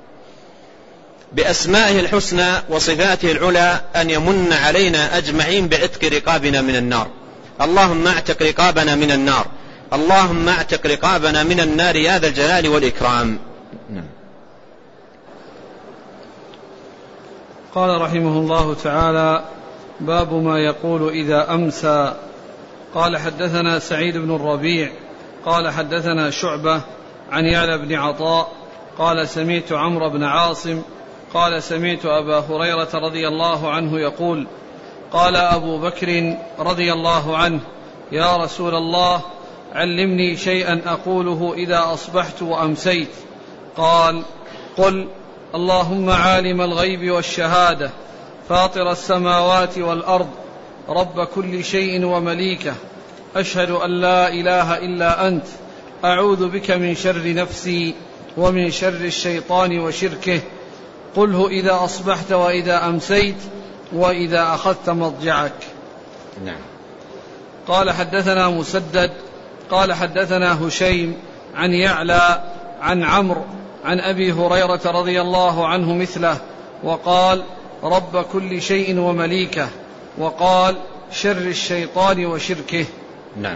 بأسمائه الحسنى وصفاته العلى أن يمن علينا أجمعين بعتق رقابنا من النار. اللهم اعتق رقابنا من النار، اللهم اعتق رقابنا من النار يا ذا الجلال والإكرام. قال رحمه الله تعالى: باب ما يقول إذا أمسى. قال حدثنا سعيد بن الربيع قال حدثنا شعبة عن يعلى بن عطاء قال سمعت عمرو بن عاصم قال سمعت أبا هريرة رضي الله عنه يقول: قال أبو بكر رضي الله عنه: يا رسول الله، علمني شيئا أقوله إذا أصبحت وأمسيت. قال: قل: اللهم عالم الغيب والشهادة، فاطر السماوات والأرض، رب كل شيء ومليكه، أشهد أن لا إله إلا أنت، أعوذ بك من شر نفسي ومن شر الشيطان وشركه، قله إذا أصبحت وإذا أمسيت وإذا أخذت مضجعك. نعم. قال حدثنا مسدد قال حدثنا هشيم عن يعلى عن عمرو عن أبي هريرة رضي الله عنه مثله، وقال: رب كل شيء ومليكه، وقال: شر الشيطان وشركه. نعم.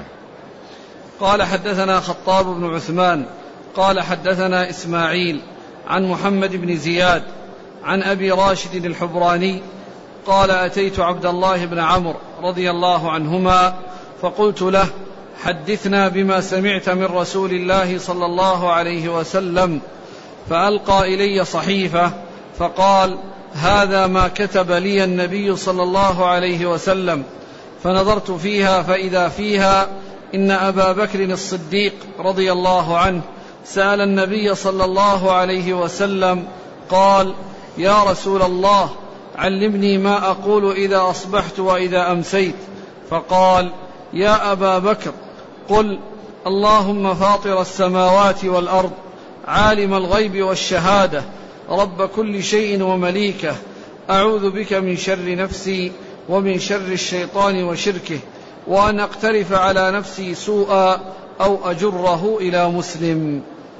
قال حدثنا خطاب بن عثمان قال حدثنا إسماعيل عن محمد بن زياد عن أبي راشد الحبراني قال: أتيت عبد الله بن عمرو رضي الله عنهما فقلت له: حدثنا بما سمعت من رسول الله صلى الله عليه وسلم. فألقى إلي صحيفة فقال: هذا ما كتب لي النبي صلى الله عليه وسلم. فنظرت فيها فإذا فيها إن أبا بكر الصديق رضي الله عنه سأل النبي صلى الله عليه وسلم قال: يا رسول الله، علمني ما أقول إذا أصبحت وإذا أمسيت. فقال: يا أبا بكر، قل: اللهم فاطر السماوات والأرض، عالم الغيب والشهادة، رب كل شيء ومليكه، أعوذ بك من شر نفسي ومن شر الشيطان وشركه، وأن أقترف على نفسي سوءا أو أجره إلى مسلم.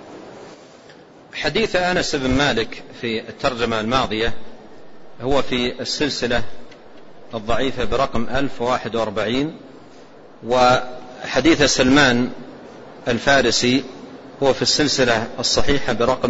حديث أنس بن مالك في الترجمة الماضية هو في السلسلة الضعيفة برقم 1041، وحديث سلمان الفارسي هو في السلسلة الصحيحة برقم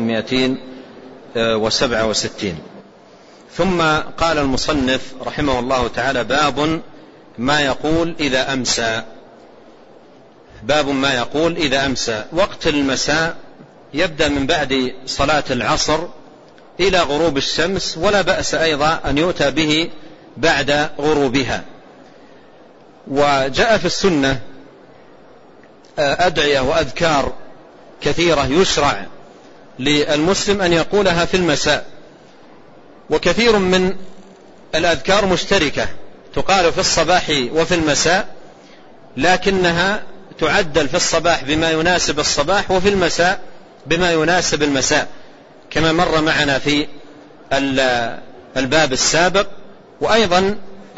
267. ثم قال المصنف رحمه الله تعالى: باب ما يقول إذا أمسى. باب ما يقول إذا أمسى. وقت المساء يبدأ من بعد صلاة العصر إلى غروب الشمس، ولا بأس أيضا أن يؤتى به بعد غروبها. وجاء في السنة أدعية وأذكار كثيرة يشرع للمسلم أن يقولها في المساء، وكثير من الأذكار مشتركة تقال في الصباح وفي المساء، لكنها تعدل في الصباح بما يناسب الصباح وفي المساء بما يناسب المساء، كما مر معنا في الباب السابق. وأيضا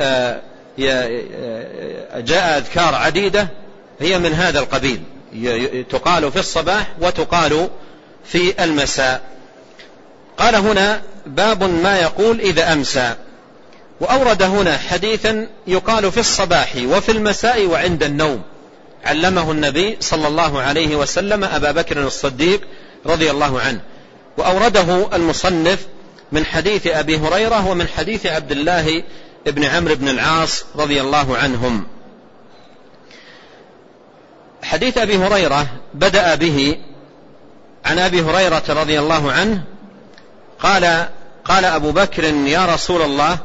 جاء أذكار عديدة هي من هذا القبيل، تقال في الصباح وتقال في المساء. قال هنا: باب ما يقول إذا أمسى. وأورد هنا حديثا يقال في الصباح وفي المساء وعند النوم، علمه النبي صلى الله عليه وسلم أبا بكر الصديق رضي الله عنه. وأورده المصنف من حديث أبي هريرة ومن حديث عبد الله بن عمرو بن العاص رضي الله عنهم. حديث أبي هريرة بدأ به عن أبي هريرة رضي الله عنه قال أبو بكر: يا رسول الله،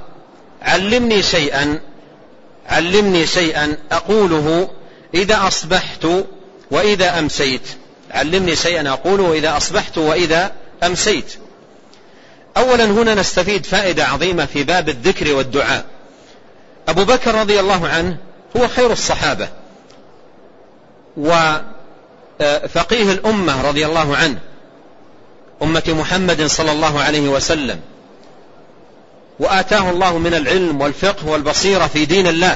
علمني شيئا أقوله إذا أصبحت وإذا أمسيت. علمني شيئا أقوله وإذا أصبحت وإذا أمسيت. أولا هنا نستفيد فائدة عظيمة في باب الذكر والدعاء. أبو بكر رضي الله عنه هو خير الصحابة وفقيه الأمة رضي الله عنه، أمة محمد صلى الله عليه وسلم، وآتاه الله من العلم والفقه والبصيرة في دين الله،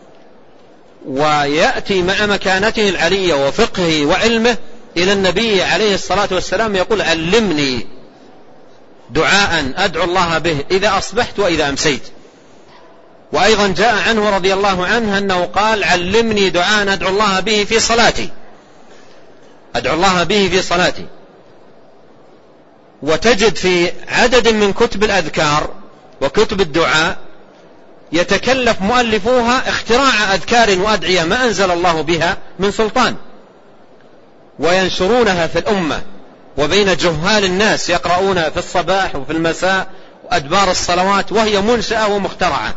ويأتي مع مكانته العلية وفقهه وعلمه إلى النبي عليه الصلاة والسلام يقول علمني دعاء أدعو الله به إذا أصبحت وإذا أمسيت. وأيضا جاء عنه رضي الله عنه أنه قال علمني دعاء أدعو الله به في صلاتي، أدعو الله به في صلاتي. وتجد في عدد من كتب الأذكار وكتب الدعاء يتكلف مؤلفوها اختراع أذكار وأدعية ما أنزل الله بها من سلطان، وينشرونها في الأمة وبين جهال الناس يقرؤونها في الصباح وفي المساء وأدبار الصلوات وهي منشأة ومخترعة.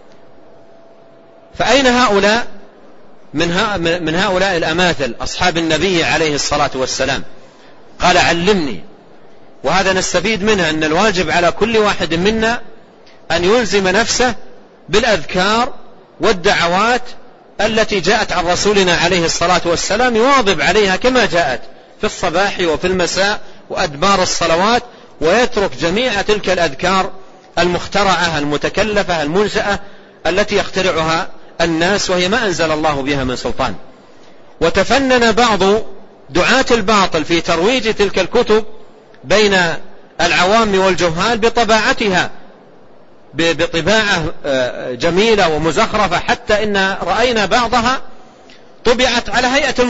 فأين هؤلاء من هؤلاء الأماثل أصحاب النبي عليه الصلاة والسلام؟ قال علمني. وهذا نستفيد منها أن الواجب على كل واحد منا أن يلزم نفسه بالأذكار والدعوات التي جاءت عن رسولنا عليه الصلاة والسلام، يواظب عليها كما جاءت في الصباح وفي المساء وأدبار الصلوات، ويترك جميع تلك الأذكار المخترعة المتكلفة المنشأة التي يخترعها الناس وهي ما أنزل الله بها من سلطان. وتفنن بعض دعاة الباطل في ترويج تلك الكتب بين العوام والجهال بطباعتها بطباعة جميلة ومزخرفة، حتى إن رأينا بعضها طبعت على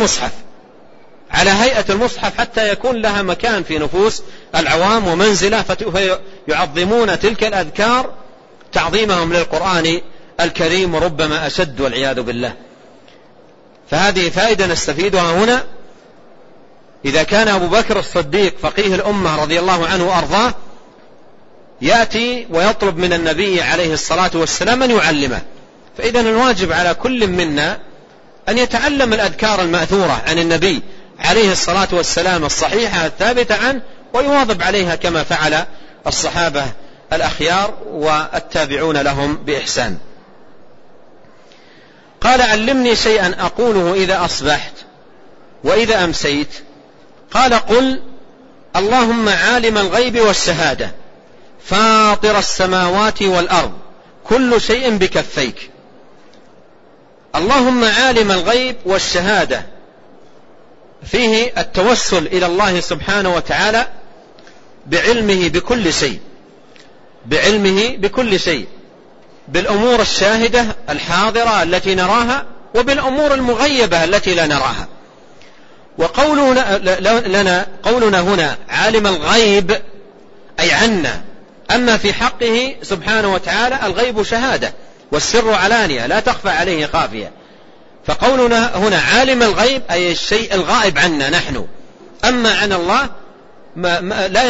هيئة المصحف حتى يكون لها مكان في نفوس العوام ومنزلة، فيعظمون تلك الأذكار تعظيمهم للقرآن الكريم وربما أشد والعياذ بالله. فهذه فائدة نستفيدها هنا. إذا كان أبو بكر الصديق فقيه الأمة رضي الله عنه وأرضاه يأتي ويطلب من النبي عليه الصلاة والسلام أن يعلمه، فإذا الواجب على كل منا أن يتعلم الأذكار المأثورة عن النبي عليه الصلاة والسلام الصحيحة الثابتة عنه ويواظب عليها كما فعل الصحابة الأخيار والتابعون لهم بإحسان. قال علمني شيئا أقوله إذا أصبحت وإذا أمسيت. قال قل اللهم عالم الغيب والشهادة فاطر السماوات والأرض كل شيء بكفيك. اللهم عالم الغيب والشهادة فيه التوسل إلى الله سبحانه وتعالى بعلمه بكل شيء، بالأمور الشاهدة الحاضرة التي نراها وبالأمور المغيبة التي لا نراها. قولنا هنا عالم الغيب أي عنا، أما في حقه سبحانه وتعالى الغيب شهادة والسر علانية لا تخفى عليه خافية. فقولنا هنا عالم الغيب أي الشيء الغائب عنا نحن، أما عن الله لا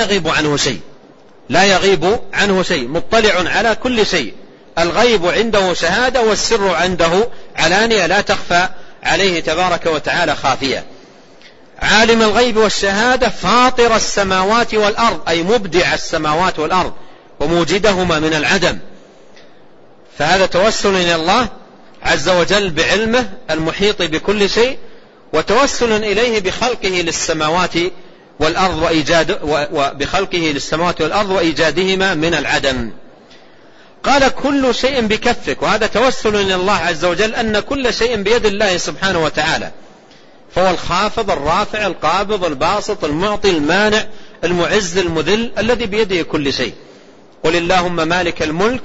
يغيب عنه شيء، مطلع على كل شيء. الغيب عنده شهادة والسر عنده علانية لا تخفى عليه تبارك وتعالى خافية. عالم الغيب والشهادة فاطر السماوات والأرض أي مبدع السماوات والأرض وموجدهما من العدم. فهذا توسل إلى الله عز وجل بعلمه المحيط بكل شيء، وتوسل إليه بخلقه للسماوات والأرض وإيجادهما من العدم. قال كل شيء بكفك، وهذا توسل إلى الله عز وجل أن كل شيء بيد الله سبحانه وتعالى، فهو الخافض الرافع القابض الباسط المعطي المانع المعز المذل الذي بيده كل شيء. قل اللهم مالك الملك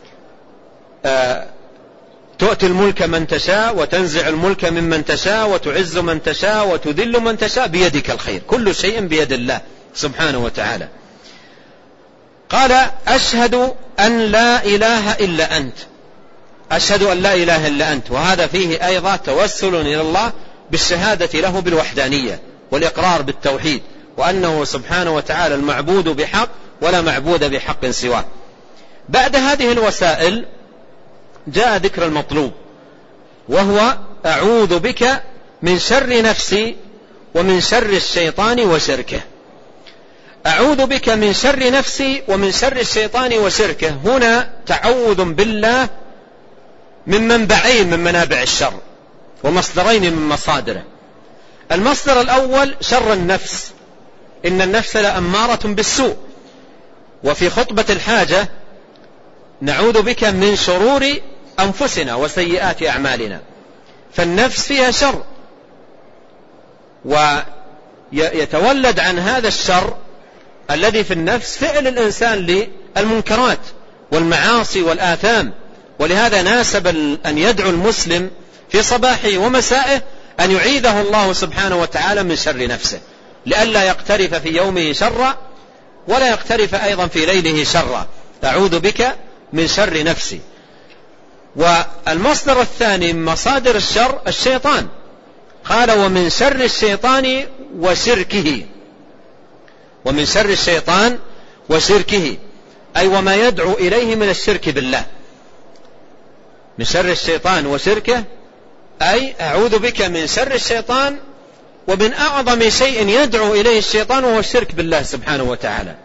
تؤتي الملك من تشاء وتنزع الملك ممن تشاء وتعز من تشاء وتذل من تشاء بيدك الخير، كل شيء بيد الله سبحانه وتعالى. قال أشهد أن لا إله إلا أنت، أشهد أن لا إله إلا أنت، وهذا فيه أيضا توسل إلى الله بالشهادة له بالوحدانية والإقرار بالتوحيد، وأنه سبحانه وتعالى المعبود بحق ولا معبود بحق سواه. بعد هذه الوسائل جاء ذكر المطلوب، وهو أعوذ بك من شر نفسي ومن شر الشيطان وشركه. أعوذ بك من شر نفسي ومن شر الشيطان وشركه، هنا تعوذ بالله من منبعين من منابع الشر ومصدرين من مصادره. المصدر الأول شر النفس، إن النفس لأمارة بالسوء، وفي خطبة الحاجة نعوذ بك من شرور أنفسنا وسيئات أعمالنا، فالنفس فيها شر، ويتولد عن هذا الشر الذي في النفس فعل الإنسان للمنكرات والمعاصي والآثام. ولهذا ناسب أن يدعو المسلم في صباحه ومسائه أن يعيذه الله سبحانه وتعالى من شر نفسه، لئلا يقترف في يومه شرا ولا يقترف أيضا في ليله شرا. أعوذ بك من شر نفسي. والمصدر الثاني من مصادر الشر الشيطان، قال ومن شر الشيطان وشركه، ومن شر الشيطان وشركه، أي وما يدعو إليه من الشرك بالله. من شر الشيطان وشركه أي أعوذ بك من شر الشيطان ومن أعظم شيء يدعو إليه الشيطان وهو الشرك بالله سبحانه وتعالى.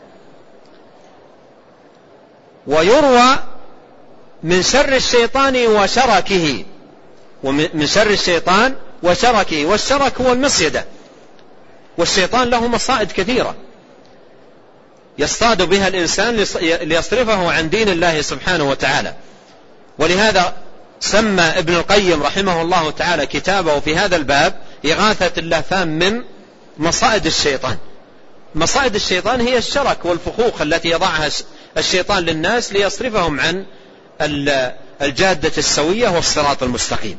ويروى من شر الشيطان وشركه، ومن شر الشيطان وشركه، والشرك هو المصيدة، والشيطان له مصائد كثيرة يصطاد بها الإنسان ليصرفه عن دين الله سبحانه وتعالى. ولهذا سمى ابن القيم رحمه الله تعالى كتابه في هذا الباب إغاثة اللهفان من مصائد الشيطان. مصائد الشيطان هي الشرك والفخوخ التي يضعها الشيطان للناس ليصرفهم عن الجادة السوية والصراط المستقيم.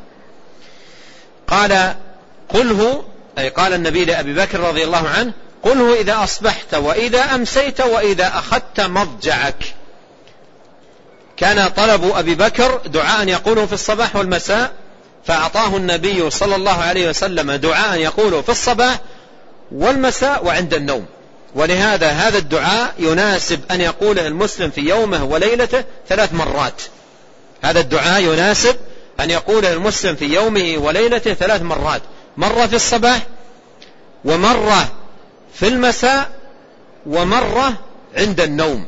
قال قله، أي قال النبي لأبي بكر رضي الله عنه: قله إذا أصبحت وإذا أمسيت وإذا أخذت مضجعك. كان طلب أبي بكر دعاء يقوله في الصباح والمساء، فأعطاه النبي صلى الله عليه وسلم دعاء يقوله في الصباح والمساء وعند النوم. ولهذا هذا الدعاء يناسب أن يقوله المسلم في يومه وليلته 3 مرات. هذا الدعاء يناسب أن يقوله المسلم في يومه وليلته 3 مرات، مرة في الصباح ومرة في المساء ومرة عند النوم.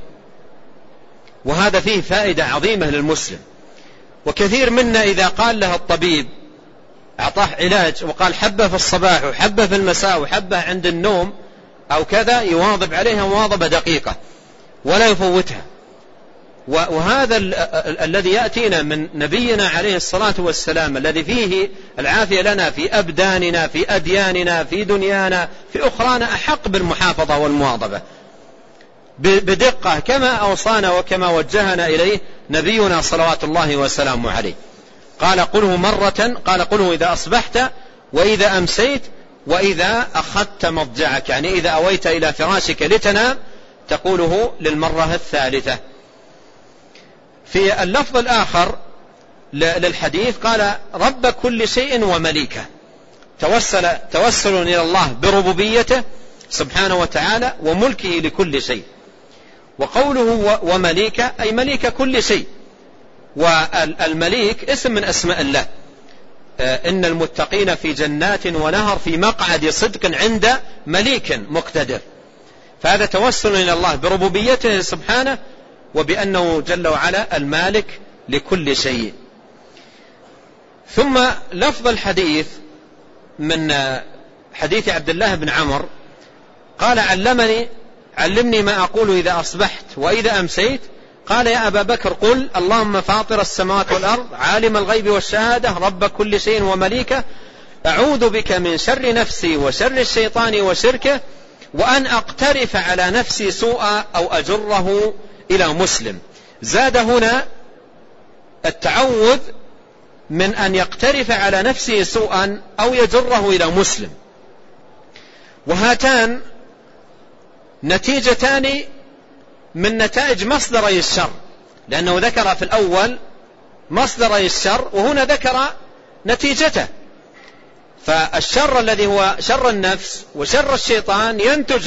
وهذا فيه فائدة عظيمة للمسلم. وكثير منا إذا قال له الطبيب أعطاه علاج وقال حبة في الصباح وحبة في المساء وحبة عند النوم أو كذا، يواظب عليها مواظبة دقيقة ولا يفوتها. وهذا الذي يأتينا من نبينا عليه الصلاة والسلام الذي فيه العافية لنا في أبداننا، في أدياننا، في دنيانا، في أخرانا، أحق بالمحافظة والمواظبة بدقة كما أوصانا وكما وجهنا إليه نبينا صلوات الله وسلامه عليه. قال قله مرة، قال قله إذا أصبحت وإذا أمسيت وإذا أخذت مضجعك، يعني إذا أويت إلى فراشك لتنام تقوله للمرة الثالثة. في اللفظ الآخر للحديث قال رب كل شيء ومليكه، توسل إلى الله بربوبيته سبحانه وتعالى وملكه لكل شيء. وقوله ومليكه أي مليك كل شيء، والمليك اسم من أسماء الله. إن المتقين في جنات ونهر في مقعد صدق عند مليك مقتدر. فهذا توسل إلى الله بربوبيته سبحانه وبأنه جل وعلا المالك لكل شيء. ثم لفظ الحديث من حديث عبد الله بن عمرو قال علمني ما أقول إذا أصبحت وإذا أمسيت. قال يا أبا بكر قل اللهم فاطر السماوات والأرض عالم الغيب والشهادة رب كل شيء ومليكه أعوذ بك من شر نفسي وشر الشيطان وشركه وأن أقترف على نفسي سوءا أو أجره إلى مسلم. زاد هنا التعوذ من أن يقترف على نفسه سوءا أو يجره إلى مسلم. وهاتان نتيجتان من نتائج مصدري الشر، لأنه ذكر في الأول مصدري الشر وهنا ذكر نتيجته. فالشر الذي هو شر النفس وشر الشيطان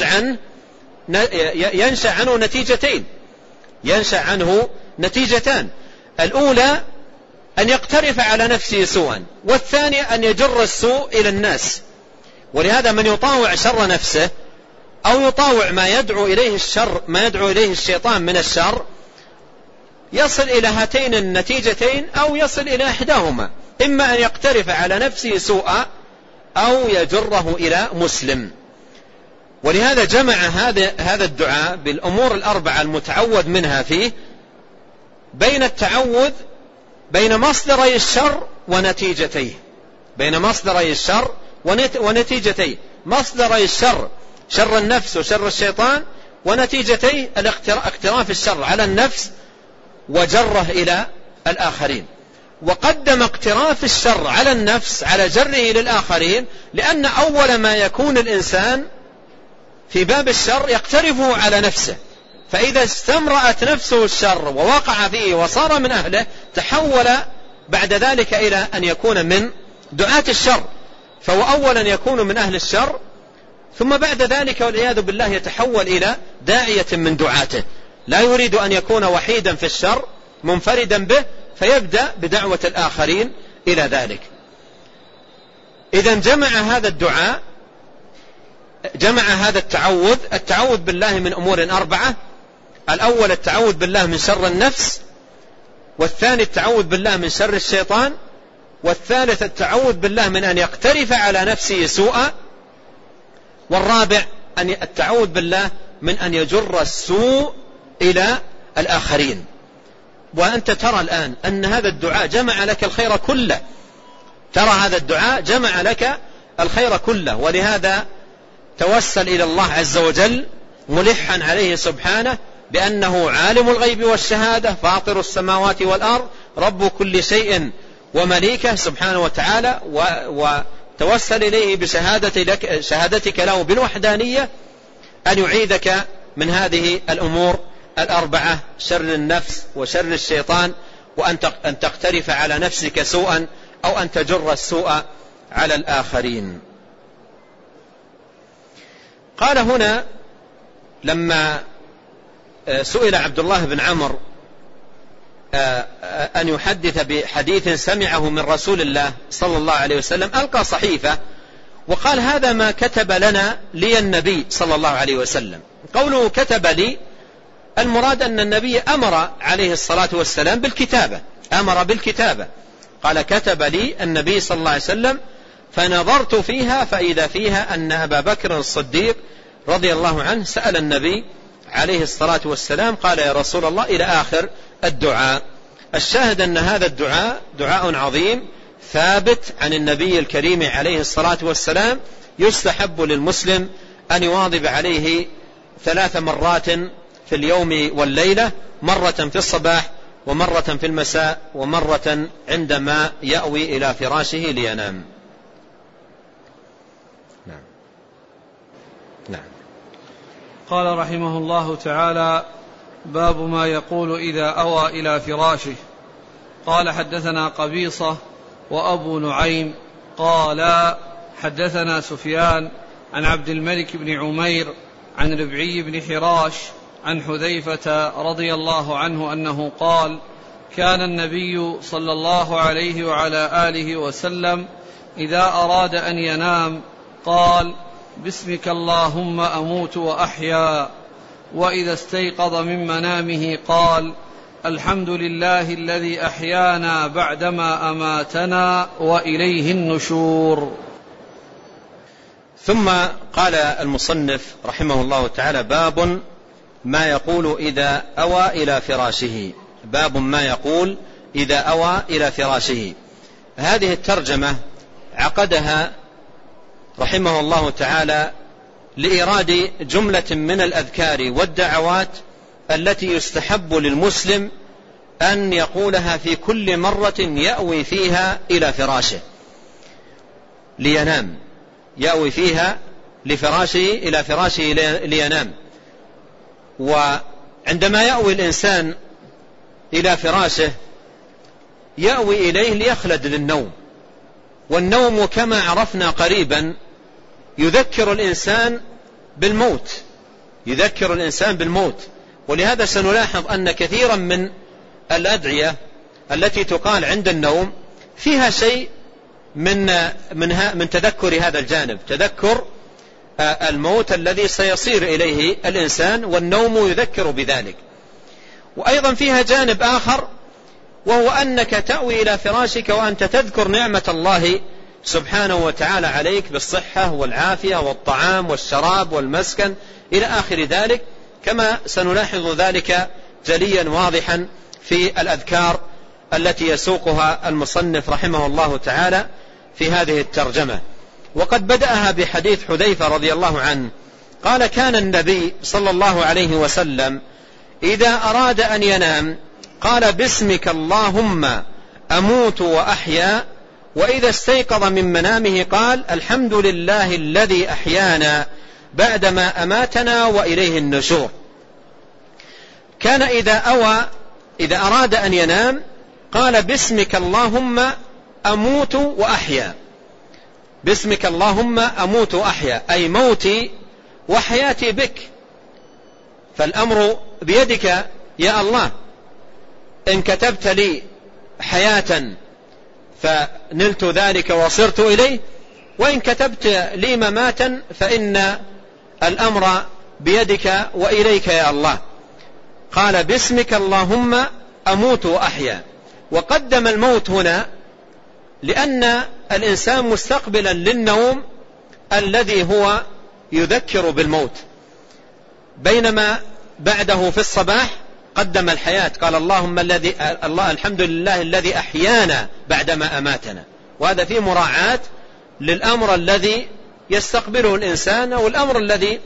ينشأ عنه نتيجتين، ينشأ عنه نتيجتان. الأولى أن يقترف على نفسه سوءا، والثاني أن يجر السوء إلى الناس. ولهذا من يطاوع شر نفسه أو يطاوع ما يدعو إليه الشيطان من الشر يصل إلى هاتين النتيجتين أو يصل إلى إحداهما، إما أن يقترف على نفسه سوءا أو يجره إلى مسلم. ولهذا جمع هذا الدعاء بالأمور الأربعة المتعوذ منها فيه بين التعوذ بين مصدري الشر ونتيجتيه، بين مصدري الشر ونتيجتيه، مصدري الشر شر النفس وشر الشيطان، ونتيجتيه اقتراف الشر على النفس وجره إلى الآخرين. وقدم اقتراف الشر على النفس على جره للآخرين، لأن أول ما يكون الإنسان في باب الشر يقترفه على نفسه، فإذا استمرأت نفسه الشر ووقع فيه وصار من أهله تحول بعد ذلك إلى أن يكون من دعاة الشر، فهو أولا يكون من أهل الشر، ثم بعد ذلك والعياذ بالله يتحول إلى داعية من دعاته، لا يريد أن يكون وحيدا في الشر منفردا به، فيبدأ بدعوة الآخرين إلى ذلك. إذن جمع هذا الدعاء، جمع هذا التعوذ بالله من أمور أربعة: الأول التعوذ بالله من شر النفس، والثاني التعوذ بالله من شر الشيطان، والثالث التعوذ بالله من أن يقترف على نفسه سوءا، والرابع التعوذ بالله من أن يجر السوء إلى الآخرين. وأنت ترى الآن أن هذا الدعاء جمع لك الخير كله، ترى هذا الدعاء جمع لك الخير كله. ولهذا توسل إلى الله عز وجل ملحا عليه سبحانه بأنه عالم الغيب والشهادة، فاطر السماوات والأرض، رب كل شيء ومليكه سبحانه وتعالى، وتوسل إليه بشهادتك له بالوحدانية أن يعيذك من هذه الأمور الأربعة: شر النفس وشر الشيطان، وأن تقترف على نفسك سوءا، أو أن تجر السوء على الآخرين. قال هنا لما سئل عبد الله بن عمرو أن يحدث بحديث سمعه من رسول الله صلى الله عليه وسلم، ألقى صحيفة وقال: هذا ما كتب لي النبي صلى الله عليه وسلم. قوله كتب لي، المراد أن النبي أمر عليه الصلاة والسلام بالكتابة، أمر بالكتابة. قال: كتب لي النبي صلى الله عليه وسلم فنظرت فيها فإذا فيها أن أبا بكر الصديق رضي الله عنه سأل النبي عليه الصلاة والسلام قال: يا رسول الله، إلى آخر الدعاء. الشاهد أن هذا الدعاء دعاء عظيم ثابت عن النبي الكريم عليه الصلاة والسلام، يستحب للمسلم أن يواظب عليه 3 مرات في اليوم والليلة، مرة في الصباح، ومرة في المساء، ومرة عندما يأوي إلى فراشه لينام. نعم. قال رحمه الله تعالى: باب ما يقول إذا أوى إلى فراشه. قال: حدثنا قبيصة وأبو نعيم قال: حدثنا سفيان عن عبد الملك بن عمير عن ربعي بن حراش عن حذيفة رضي الله عنه أنه قال: كان النبي صلى الله عليه وعلى آله وسلم إذا أراد أن ينام قال: باسمك اللهم أموت وأحيا. وإذا استيقظ من منامه قال: الحمد لله الذي أحيانا بعدما أماتنا وإليه النشور. ثم قال المصنف رحمه الله تعالى: باب ما يقول إذا أوى إلى فراشه. باب ما يقول إذا أوى إلى فراشه. هذه الترجمة عقدها رحمه الله تعالى لإيراد جملة من الأذكار والدعوات التي يستحب للمسلم أن يقولها في كل مرة يأوي فيها إلى فراشه لينام، يأوي فيها إلى فراشه لينام. وعندما يأوي الإنسان إلى فراشه يأوي إليه ليخلد للنوم، والنوم كما عرفنا قريبا يذكر الإنسان بالموت، ولهذا سنلاحظ أن كثيرا من الأدعية التي تقال عند النوم فيها شيء من تذكر هذا الجانب، تذكر الموت الذي سيصير إليه الإنسان، والنوم يذكر بذلك. وأيضا فيها جانب آخر، وهو أنك تأوي إلى فراشك وأنت تذكر نعمة الله سبحانه وتعالى عليك بالصحة والعافية والطعام والشراب والمسكن إلى آخر ذلك، كما سنلاحظ ذلك جليا واضحا في الأذكار التي يسوقها المصنف رحمه الله تعالى في هذه الترجمة. وقد بدأها بحديث حذيفة رضي الله عنه قال: كان النبي صلى الله عليه وسلم إذا أراد أن ينام قال: باسمك اللهم أموت وأحيا، وإذا استيقظ من منامه قال: الحمد لله الذي أحيانا بعدما أماتنا وإليه النشور. كان إذا أراد أن ينام قال: باسمك اللهم أموت وأحيا. باسمك اللهم أموت وأحيا، أي موتي وحياتي بك، فالأمر بيدك يا الله، إن كتبت لي حياة فنلت ذلك وصرت إليه، وإن كتبت لي مماتا فإن الأمر بيدك وإليك يا الله. قال: باسمك اللهم أموت وأحيا. وقدم الموت هنا لأن الإنسان مستقبلا للنوم الذي هو يذكر بالموت، بينما بعده في الصباح قدم الحياة، قال: الحمد لله الذي أحيانا بعدما أماتنا. وهذا فيه مراعاة للأمر الذي يستقبله الإنسان أو الأمر الذي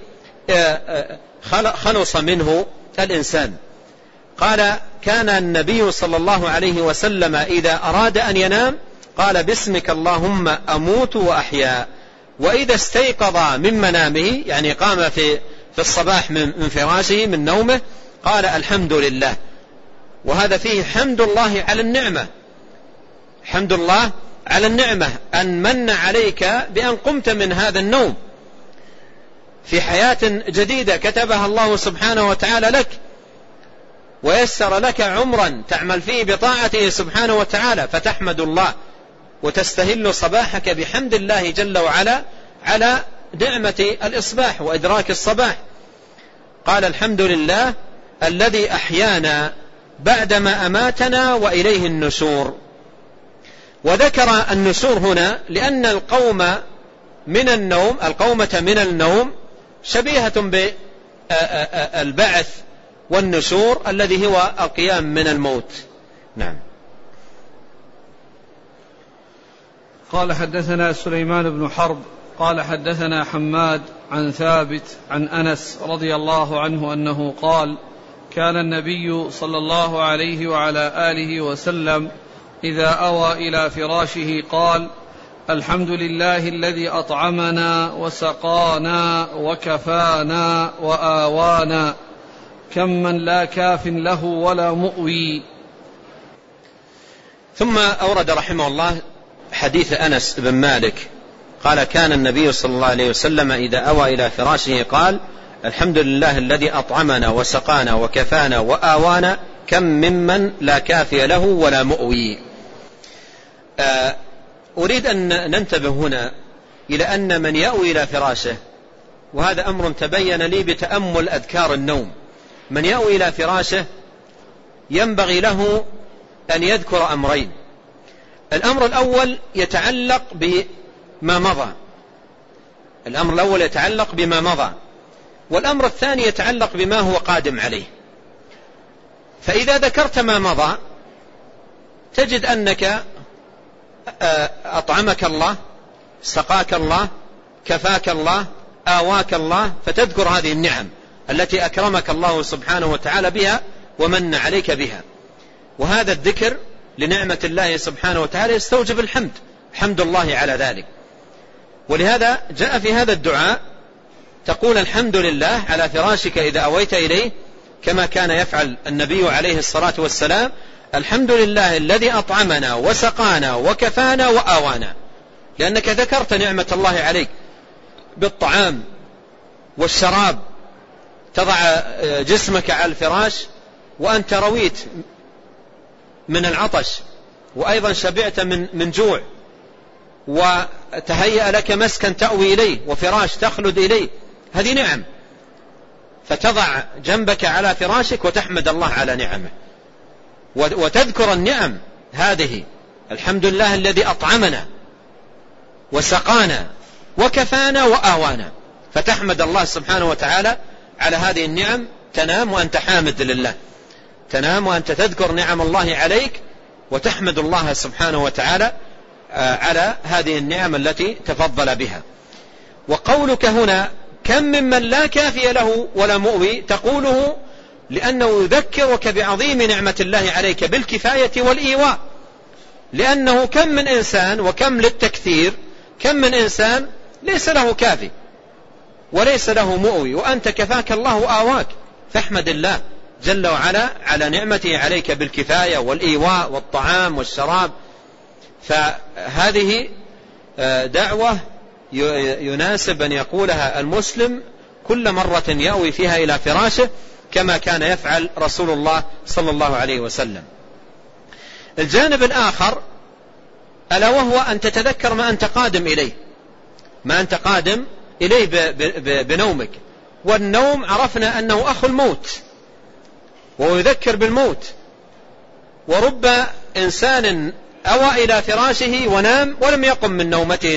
خلص منه الإنسان. قال: كان النبي صلى الله عليه وسلم إذا أراد أن ينام قال: باسمك اللهم أموت وأحيا، وإذا استيقظ من منامه، يعني قام في الصباح من فراشه من نومه، قال: الحمد لله. وهذا فيه حمد الله على النعمة، حمد الله على النعمة أن من عليك بأن قمت من هذا النوم في حياة جديدة كتبها الله سبحانه وتعالى لك، ويسر لك عمرا تعمل فيه بطاعته سبحانه وتعالى، فتحمد الله وتستهل صباحك بحمد الله جل وعلا على نعمة الإصباح وإدراك الصباح. قال: الحمد لله الذي أحيانا بعدما أماتنا وإليه النشور. وذكر النشور هنا لأن القومة من النوم شبيهة بالبعث والنشور الذي هو القيام من الموت. نعم. قال: حدثنا سليمان بن حرب قال: حدثنا حماد عن ثابت عن أنس رضي الله عنه أنه قال: كان النبي صلى الله عليه وعلى آله وسلم إذا أوى إلى فراشه قال: الحمد لله الذي أطعمنا وسقانا وكفانا وآوانا، كم من لا كاف له ولا مؤوي. ثم أورد رحمه الله حديث أنس بن مالك قال: كان النبي صلى الله عليه وسلم إذا أوى إلى فراشه قال: الحمد لله الذي أطعمنا وسقانا وكفانا وآوانا، كم ممن لا كافي له ولا مؤوي. أريد أن ننتبه هنا إلى أن من يأوي إلى فراشه، وهذا أمر تبين لي بتأمل أذكار النوم، من يأوي إلى فراشه ينبغي له أن يذكر أمرين. الأمر الأول يتعلق بما مضى، والأمر الثاني يتعلق بما هو قادم عليه. فإذا ذكرت ما مضى تجد أنك أطعمك الله، سقاك الله، كفاك الله، آواك الله، فتذكر هذه النعم التي أكرمك الله سبحانه وتعالى بها ومن عليك بها. وهذا الذكر لنعمة الله سبحانه وتعالى يستوجب الحمد، حمد الله على ذلك. ولهذا جاء في هذا الدعاء تقول: الحمد لله على فراشك إذا أويت إليه، كما كان يفعل النبي عليه الصلاة والسلام: الحمد لله الذي أطعمنا وسقانا وكفانا وآوانا، لأنك ذكرت نعمة الله عليك بالطعام والشراب، تضع جسمك على الفراش وأنت رويت من العطش، وأيضا شبعت من جوع، وتهيأ لك مسكن تأوي إليه وفراش تخلد إليه، هذه نعم، فتضع جنبك على فراشك وتحمد الله على نعمه وتذكر النعم هذه. الحمد لله الذي أطعمنا وسقانا وكفانا وآوانا، فتحمد الله سبحانه وتعالى على هذه النعم. تنام وأنت حامد لله، تنام وأنت تذكر نعم الله عليك وتحمد الله سبحانه وتعالى على هذه النعم التي تفضل بها. وقولك هنا كم ممن لا كافي له ولا مؤوي تقوله لأنه يذكرك بعظيم نعمة الله عليك بالكفاية والإيواء، لأنه كم من إنسان، وكم للتكثير، كم من إنسان ليس له كافي وليس له مؤوي، وأنت كفاك الله وآواك، فاحمد الله جل وعلا على نعمته عليك بالكفاية والإيواء والطعام والشراب. فهذه دعوة يناسب أن يقولها المسلم كل مرة يأوي فيها إلى فراشه، كما كان يفعل رسول الله صلى الله عليه وسلم. الجانب الآخر ألا وهو أن تتذكر ما أنت قادم إليه، ما أنت قادم إليه بنومك. والنوم عرفنا أنه أخو الموت ويذكر بالموت، ورب إنسان أوى إلى فراشه ونام ولم يقم من نومته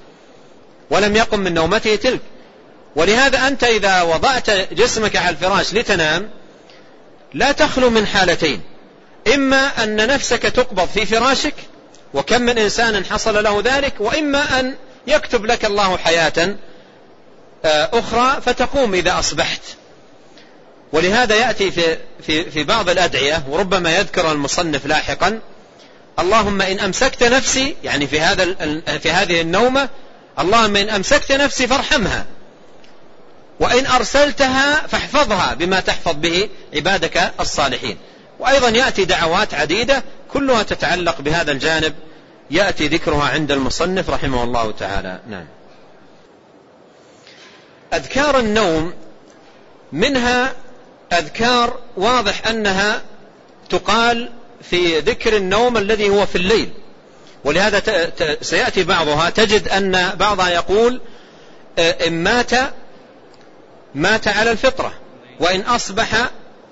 تلك، ولهذا أنت إذا وضعت جسمك على الفراش لتنام لا تخلو من حالتين: إما أن نفسك تقبض في فراشك، وكم من إنسان حصل له ذلك، وإما أن يكتب لك الله حياة أخرى فتقوم إذا أصبحت. ولهذا يأتي في بعض الأدعية، وربما يذكر المصنف لاحقا: اللهم إن أمسكت نفسي، يعني في هذه النومة، اللهم إن أمسكت نفسي فارحمها، وإن أرسلتها فاحفظها بما تحفظ به عبادك الصالحين. وأيضا يأتي دعوات عديدة كلها تتعلق بهذا الجانب يأتي ذكرها عند المصنف رحمه الله تعالى. نعم. أذكار النوم منها أذكار واضح أنها تقال في ذكر النوم الذي هو في الليل، ولهذا سيأتي بعضها، تجد أن بعضها يقول إن مات على الفطرة، وإن أصبح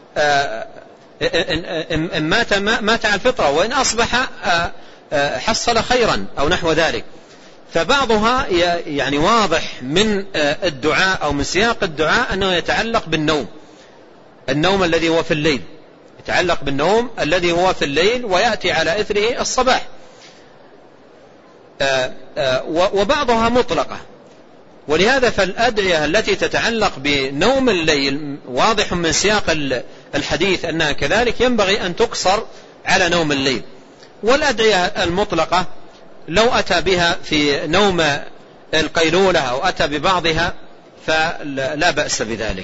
إن مات على الفطرة، وإن أصبح حصل خيرا أو نحو ذلك. فبعضها يعني واضح من الدعاء أو من سياق الدعاء أنه يتعلق بالنوم، النوم الذي هو في الليل، يتعلق بالنوم الذي هو في الليل ويأتي على إثره الصباح. وبعضها مطلقة. ولهذا فالأدعية التي تتعلق بنوم الليل واضح من سياق الحديث أنها كذلك ينبغي أن تقصر على نوم الليل. والأدعية المطلقة لو أتى بها في نوم القيلولة أو أتى ببعضها فلا بأس بذلك.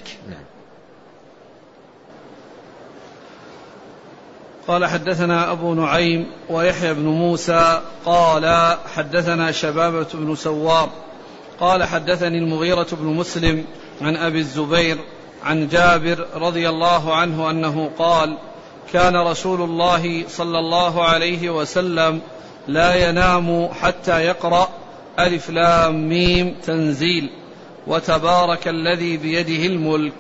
قال حدثنا أبو نعيم ويحيى بن موسى قال حدثنا شبابة بن سوار قال حدثني المغيرة بن مسلم عن أبي الزبير عن جابر رضي الله عنه أنه قال: كان رسول الله صلى الله عليه وسلم لا ينام حتى يقرأ ألف لام ميم تنزيل وتبارك الذي بيده الملك.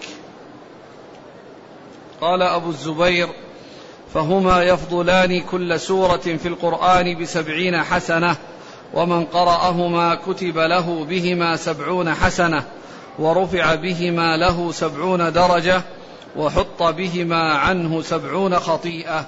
قال أبو الزبير: فهما يفضلان كل سورة في القرآن ب70 حسنة، ومن قرأهما كتب له بهما 70 حسنة، ورفع بهما له 70 درجة، وحط بهما عنه 70 خطيئة.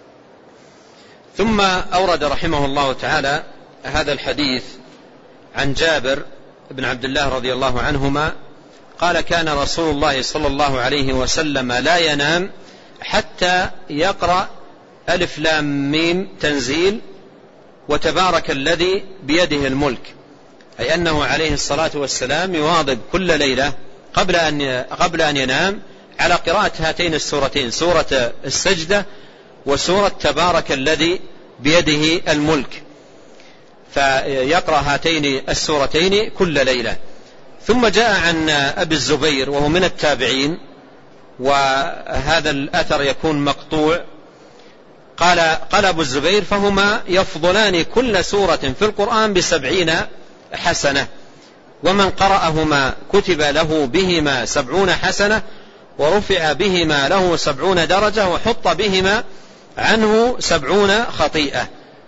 ثم أورد رحمه الله تعالى هذا الحديث عن جابر بن عبد الله رضي الله عنهما قال: كان رسول الله صلى الله عليه وسلم لا ينام حتى يقرأ ألف لام ميم تنزيل وتبارك الذي بيده الملك، أي أنه عليه الصلاة والسلام يواظب كل ليلة قبل أن ينام على قراءة هاتين السورتين، سورة السجدة وسورة تبارك الذي بيده الملك، فيقرأ هاتين السورتين كل ليلة. ثم جاء عن أبي الزبير وهو من التابعين، وهذا الأثر يكون مقطوع، قال أبو الزبير: فهما يفضلان كل سورة في القرآن ب70 حسنة، ومن قرأهما كتب له بهما 70 حسنة، ورفع بهما له 70 درجة، وحط بهما عنه 70 خطيئة.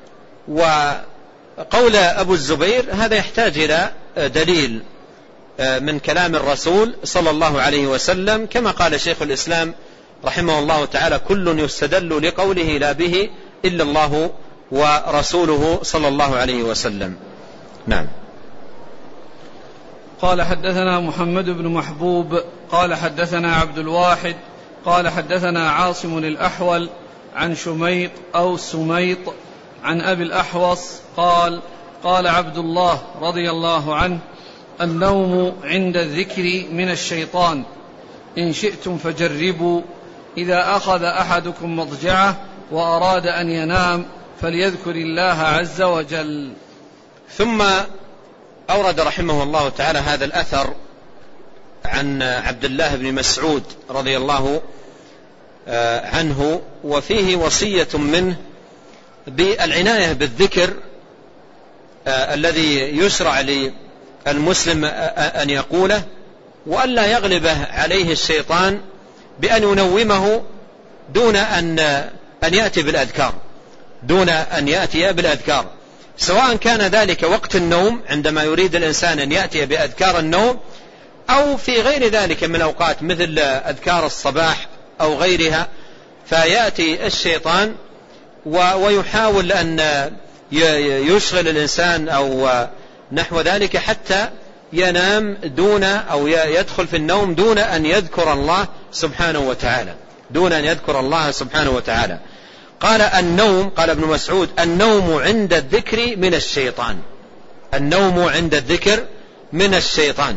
وقول أبو الزبير هذا يحتاج إلى دليل من كلام الرسول صلى الله عليه وسلم، كما قال شيخ الإسلام رحمه الله تعالى: كل يستدل لقوله لا به إلا الله ورسوله صلى الله عليه وسلم. نعم. قال حدثنا محمد بن محبوب قال حدثنا عبد الواحد قال حدثنا عاصم الأحول عن شميط أو سميط عن أبي الأحوص قال: قال عبد الله رضي الله عنه: النوم عند الذكر من الشيطان، إن شئتم فجربوا، إذا أخذ أحدكم مضجعه وأراد أن ينام فليذكر الله عز وجل. ثم أورد رحمه الله تعالى هذا الأثر عن عبد الله بن مسعود رضي الله عنه، وفيه وصية منه بالعناية بالذكر الذي يشرع للمسلم أن يقوله، وألا يغلبه عليه الشيطان بأن ينومه دون أن يأتي بالأذكار، دون أن يأتي بالأذكار، سواء كان ذلك وقت النوم عندما يريد الإنسان أن يأتي بأذكار النوم، أو في غير ذلك من الأوقات مثل أذكار الصباح أو غيرها، فيأتي الشيطان ويحاول أن يشغل الإنسان أو نحو ذلك حتى ينام دون أو يدخل في النوم دون أن يذكر الله سبحانه وتعالى، دون أن يذكر الله سبحانه وتعالى. قال النوم، قال ابن مسعود: النوم عند الذكر من الشيطان، النوم عند الذكر من الشيطان.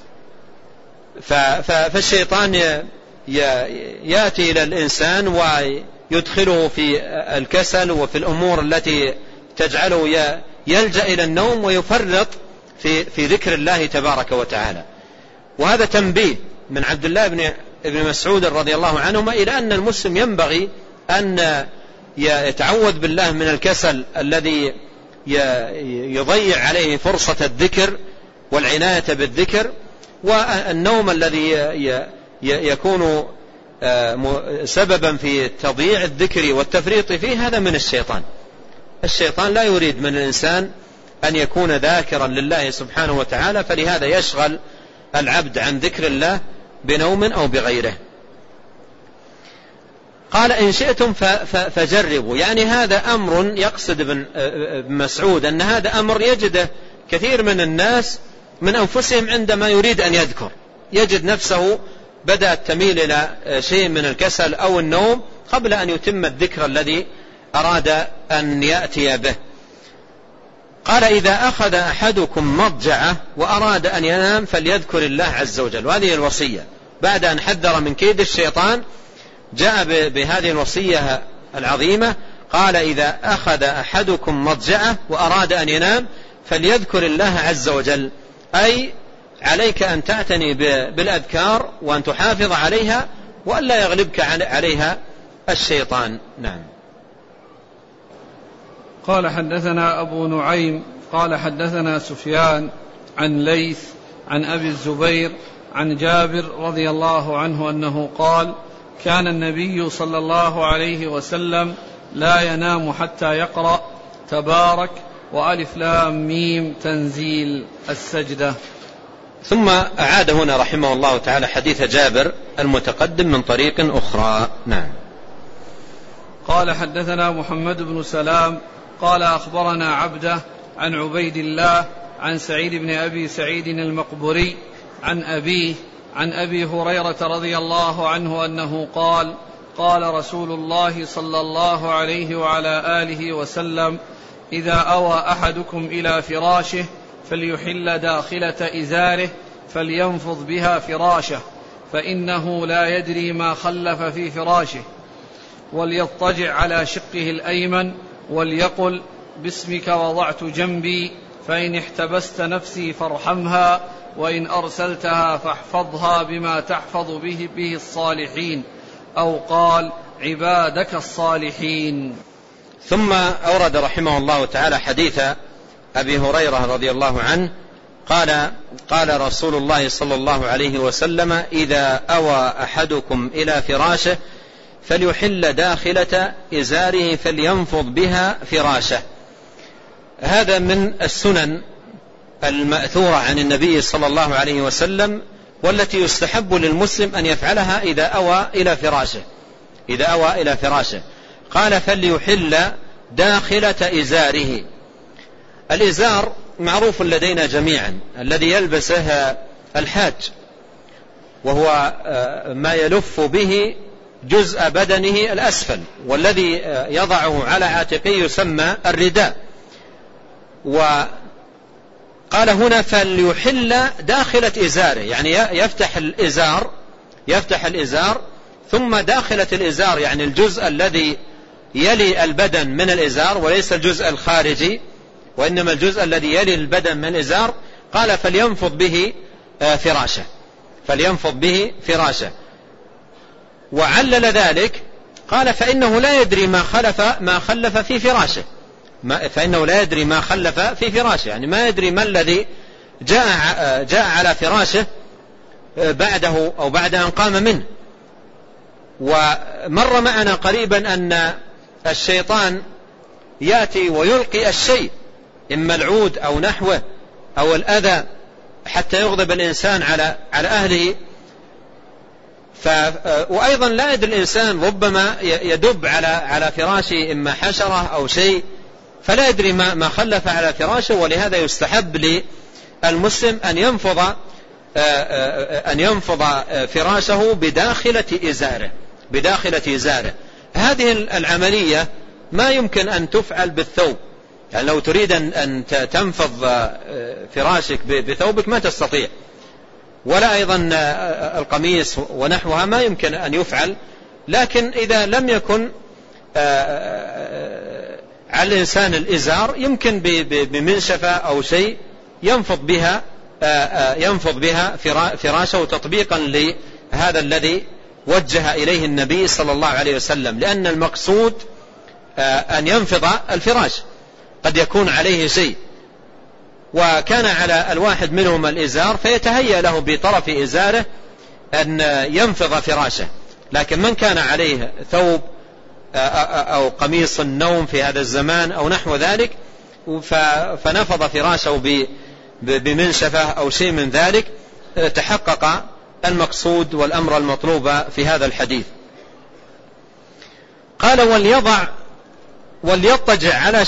فالشيطان يأتي إلى الإنسان ويدخله في الكسل وفي الأمور التي تجعله يلجأ إلى النوم ويفرط في ذكر الله تبارك وتعالى. وهذا تنبيه من عبد الله بن مسعود رضي الله عنهما إلى أن المسلم ينبغي أن يتعوذ بالله من الكسل الذي يضيع عليه فرصة الذكر والعناية بالذكر، والنوم الذي يكون سببا في تضييع الذكر والتفريط فيه، هذا من الشيطان. الشيطان لا يريد من الإنسان أن يكون ذاكرا لله سبحانه وتعالى، فلهذا يشغل العبد عن ذكر الله بنوم أو بغيره. قال: إن شئتم فجربوا، يعني هذا أمر يقصد ابن مسعود أن هذا أمر يجده كثير من الناس من أنفسهم عندما يريد أن يذكر، يجد نفسه بدأت تميل إلى شيء من الكسل أو النوم قبل أن يتم الذكر الذي أراد أن يأتي به. قال: إذا أخذ أحدكم مضجعه وأراد أن ينام فليذكر الله عز وجل. وهذه الوصية بعد أن حذر من كيد الشيطان جاء بهذه الوصية العظيمة. قال: إذا أخذ أحدكم مضجعه وأراد أن ينام فليذكر الله عز وجل، أي عليك أن تعتني بالأذكار وأن تحافظ عليها وألا يغلبك عليها الشيطان. نعم. قال: حدثنا أبو نعيم قال حدثنا سفيان عن ليث عن أبي الزبير عن جابر رضي الله عنه أنه قال: كان النبي صلى الله عليه وسلم لا ينام حتى يقرأ تبارك وألف لام ميم تنزيل السجدة. ثم أعاد هنا رحمه الله تعالى حديث جابر المتقدم من طريق أخرى. نعم. قال: حدثنا محمد بن سلام قال أخبرنا عبده عن عبيد الله عن سعيد بن أبي سعيد المقبري عن أبيه عن أبي هريرة رضي الله عنه أنه قال: قال رسول الله صلى الله عليه وعلى آله وسلم: إذا أوى أحدكم إلى فراشه فليحل داخلة إزاره فلينفض بها فراشه، فإنه لا يدري ما خلف في فراشه، وليضطجع على شقه الأيمن وليقل: باسمك وضعت جنبي، فإن احتبست نفسي فارحمها، وإن أرسلتها فاحفظها بما تحفظ به الصالحين، أو قال: عبادك الصالحين. ثم أورد رحمه الله تعالى حديث أبي هريرة رضي الله عنه قال رسول الله صلى الله عليه وسلم: إذا أوى أحدكم إلى فراشه فليحل داخلة إزاره فلينفض بها فراشه. هذا من السنن المأثورة عن النبي صلى الله عليه وسلم، والتي يستحب للمسلم أن يفعلها إذا أوى إلى فراشه. قال: فليحل داخلة إزاره. الإزار معروف لدينا جميعا، الذي يلبسه الحاج، وهو ما يلف به جزء بدنه الأسفل، والذي يضعه على عاتقه يسمى الرداء. وقال هنا: فليحل داخلة إزاره، يعني يفتح الإزار ثم داخلة الإزار، يعني الجزء الذي يلي البدن من الإزار، وليس الجزء الخارجي وإنما الجزء الذي يلي البدن من الإزار. قال: فلينفض به فراشه. وعلل ذلك قال: فإنه لا يدري ما خلف في فراشه، يعني ما يدري ما الذي جاء على فراشه بعده أو بعد أن قام منه. ومر معنا قريبا أن الشيطان يأتي ويلقي الشيء، إما العود أو نحوه أو الأذى، حتى يغضب الإنسان على أهله. وأيضا لا يدري الإنسان، ربما يدب على فراشه إما حشرة أو شيء، فلا يدري ما خلف على فراشه. ولهذا يستحب للمسلم أن ينفض فراشه بداخلة إزاره. هذه العملية ما يمكن أن تفعل بالثوب، يعني لو تريد أن تنفض فراشك بثوبك ما تستطيع، ولا أيضا القميص ونحوها ما يمكن أن يفعل. لكن إذا لم يكن على الإنسان الإزار، يمكن بمنشفة أو شيء ينفض بها فراشه، تطبيقا لهذا الذي وجه إليه النبي صلى الله عليه وسلم. لأن المقصود أن ينفض الفراش، قد يكون عليه شيء وكان على الواحد منهم الإزار، فيتهيأ له بطرف إزاره أن ينفض فراشه. لكن من كان عليه ثوب أو قميص النوم في هذا الزمان أو نحو ذلك، فنفض فراشه بمنشفة أو شيء من ذلك، تحقق المقصود والأمر المطلوب في هذا الحديث. قال: وليضطجع على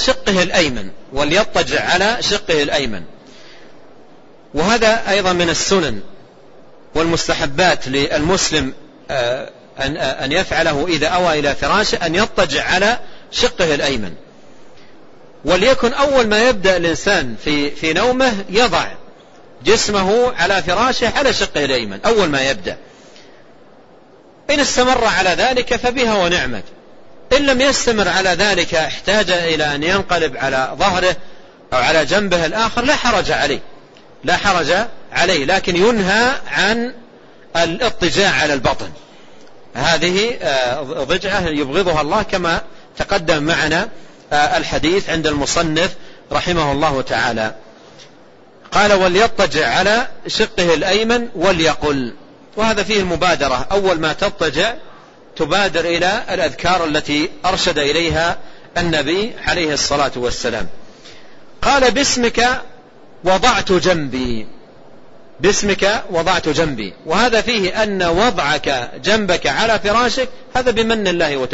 شقه الأيمن. وهذا أيضا من السنن والمستحبات للمسلم أن يفعله إذا أوى إلى فراشه، أن يضطجع على شقه الأيمن. وليكن أول ما يبدأ الإنسان في نومه يضع جسمه على فراشه على شقه الأيمن أول ما يبدأ. إن استمر على ذلك فبها ونعمت، إن لم يستمر على ذلك احتاج إلى أن ينقلب على ظهره أو على جنبه الآخر، لا حرج عليه، لكن ينهى عن الاضطجاع على البطن. هذه ضجعة يبغضها الله، كما تقدم معنا الحديث عند المصنف رحمه الله تعالى. قال: وليضطجع على شقه الأيمن وليقل. وهذا فيه المبادرة، أول ما تضطجع تبادر إلى الأذكار التي أرشد إليها النبي عليه الصلاة والسلام. قال: باسمك وضعت جنبي. وهذا فيه أن وضعك جنبك على فراشك هذا بمن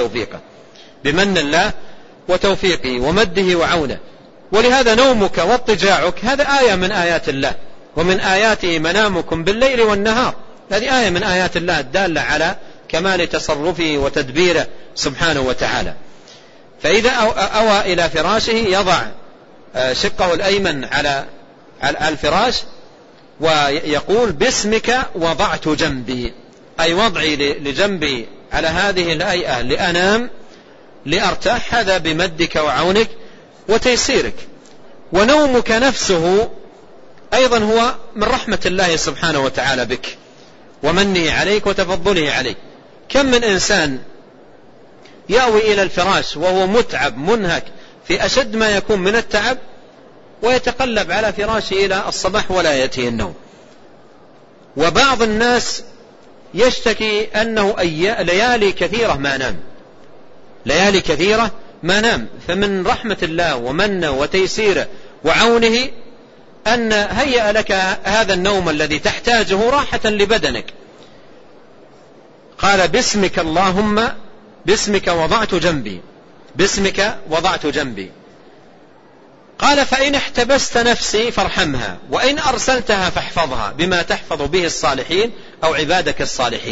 الله وتوفيقه ومده وعونه. ولهذا نومك واضطجاعك هذا آية من آيات الله، ومن آياته منامكم بالليل والنهار. هذه آية من آيات الله الدالة على كمال تصرفه وتدبيره سبحانه وتعالى. فإذا أوى إلى فراشه يضع شقه الأيمن على الفراش ويقول: باسمك وضعت جنبي، أي وضعي لجنبي على هذه الهيئة لأنام لأرتاح، هذا بمدك وعونك وتيسيرك. ونومك نفسه أيضا هو من رحمة الله سبحانه وتعالى بك ومنه عليك وتفضله عليك. كم من إنسان يأوي إلى الفراش وهو متعب منهك في أشد ما يكون من التعب، ويتقلب على فراشه إلى الصباح ولا يأتيه النوم. وبعض الناس يشتكي أنه ليالي كثيرة ما نام، ليالي كثيرة ما نام. فمن رحمة الله ومنه وتيسيره وعونه أن هيأ لك هذا النوم الذي تحتاجه راحة لبدنك. قال باسمك اللهم، باسمك وضعت جنبي، باسمك وضعت جنبي. قال فإن احتبست نفسي فارحمها، وإن أرسلتها فاحفظها بما تحفظ به الصالحين أو عبادك الصالحين.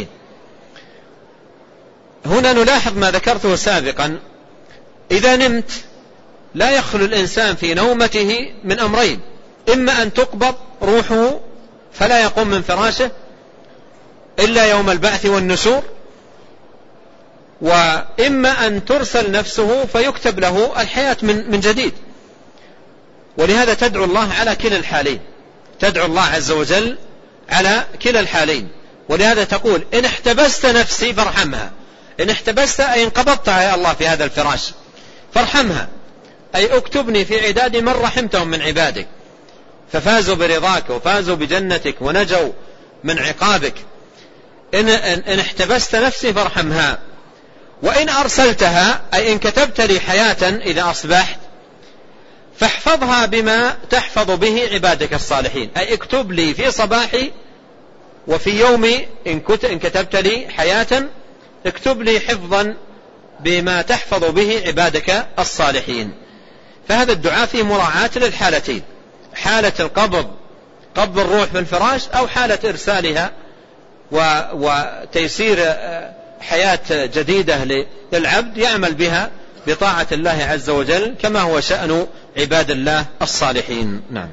هنا نلاحظ ما ذكرته سابقا، إذا نمت لا يخلو الإنسان في نومته من أمرين: إما أن تقبض روحه فلا يقوم من فراشه إلا يوم البعث والنشور، وإما أن ترسل نفسه فيكتب له الحياة من جديد. ولهذا تدعو الله على كلا الحالين، تدعو الله عز وجل على كلا الحالين. ولهذا تقول إن احتبست نفسي فارحمها، إن احتبست أي انقبضتها يا الله في هذا الفراش فارحمها، أي اكتبني في عداد من رحمتهم من عبادك ففازوا برضاك وفازوا بجنتك ونجوا من عقابك. إن احتبست نفسي فارحمها، وإن أرسلتها أي إن كتبت لي حياة إذا أصبحت فاحفظها بما تحفظ به عبادك الصالحين، أي اكتب لي في صباحي وفي يومي إن كتبت لي حياة اكتب لي حفظا بما تحفظ به عبادك الصالحين. فهذا الدعاء فيه مراعاة للحالتين: حالة القبض، قبض الروح في الفراش، أو حالة إرسالها وتيسير حياة جديدة للعبد يعمل بها بطاعة الله عز وجل كما هو شأن عباد الله الصالحين. نعم.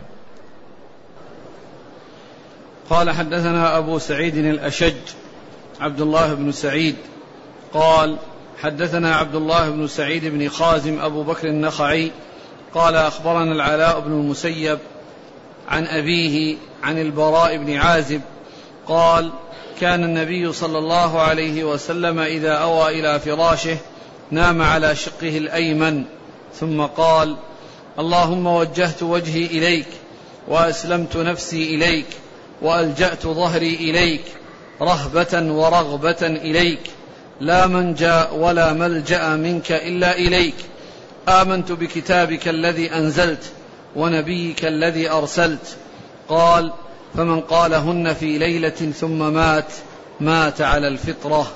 قال حدثنا أبو سعيد الأشج عبد الله بن سعيد قال حدثنا عبد الله بن سعيد بن خازم أبو بكر النخعي قال أخبرنا العلاء بن المسيب عن أبيه عن البراء بن عازب قال كان النبي صلى الله عليه وسلم إذا أوى إلى فراشه نام على شقه الأيمن ثم قال اللهم وجهت وجهي إليك وأسلمت نفسي إليك وألجأت ظهري إليك رهبة ورغبة إليك لا منجا ولا ملجأ منك إلا إليك آمنت بكتابك الذي أنزلت ونبيك الذي أرسلت. قال فمن قالهن في ليلة ثم مات على الفطرة.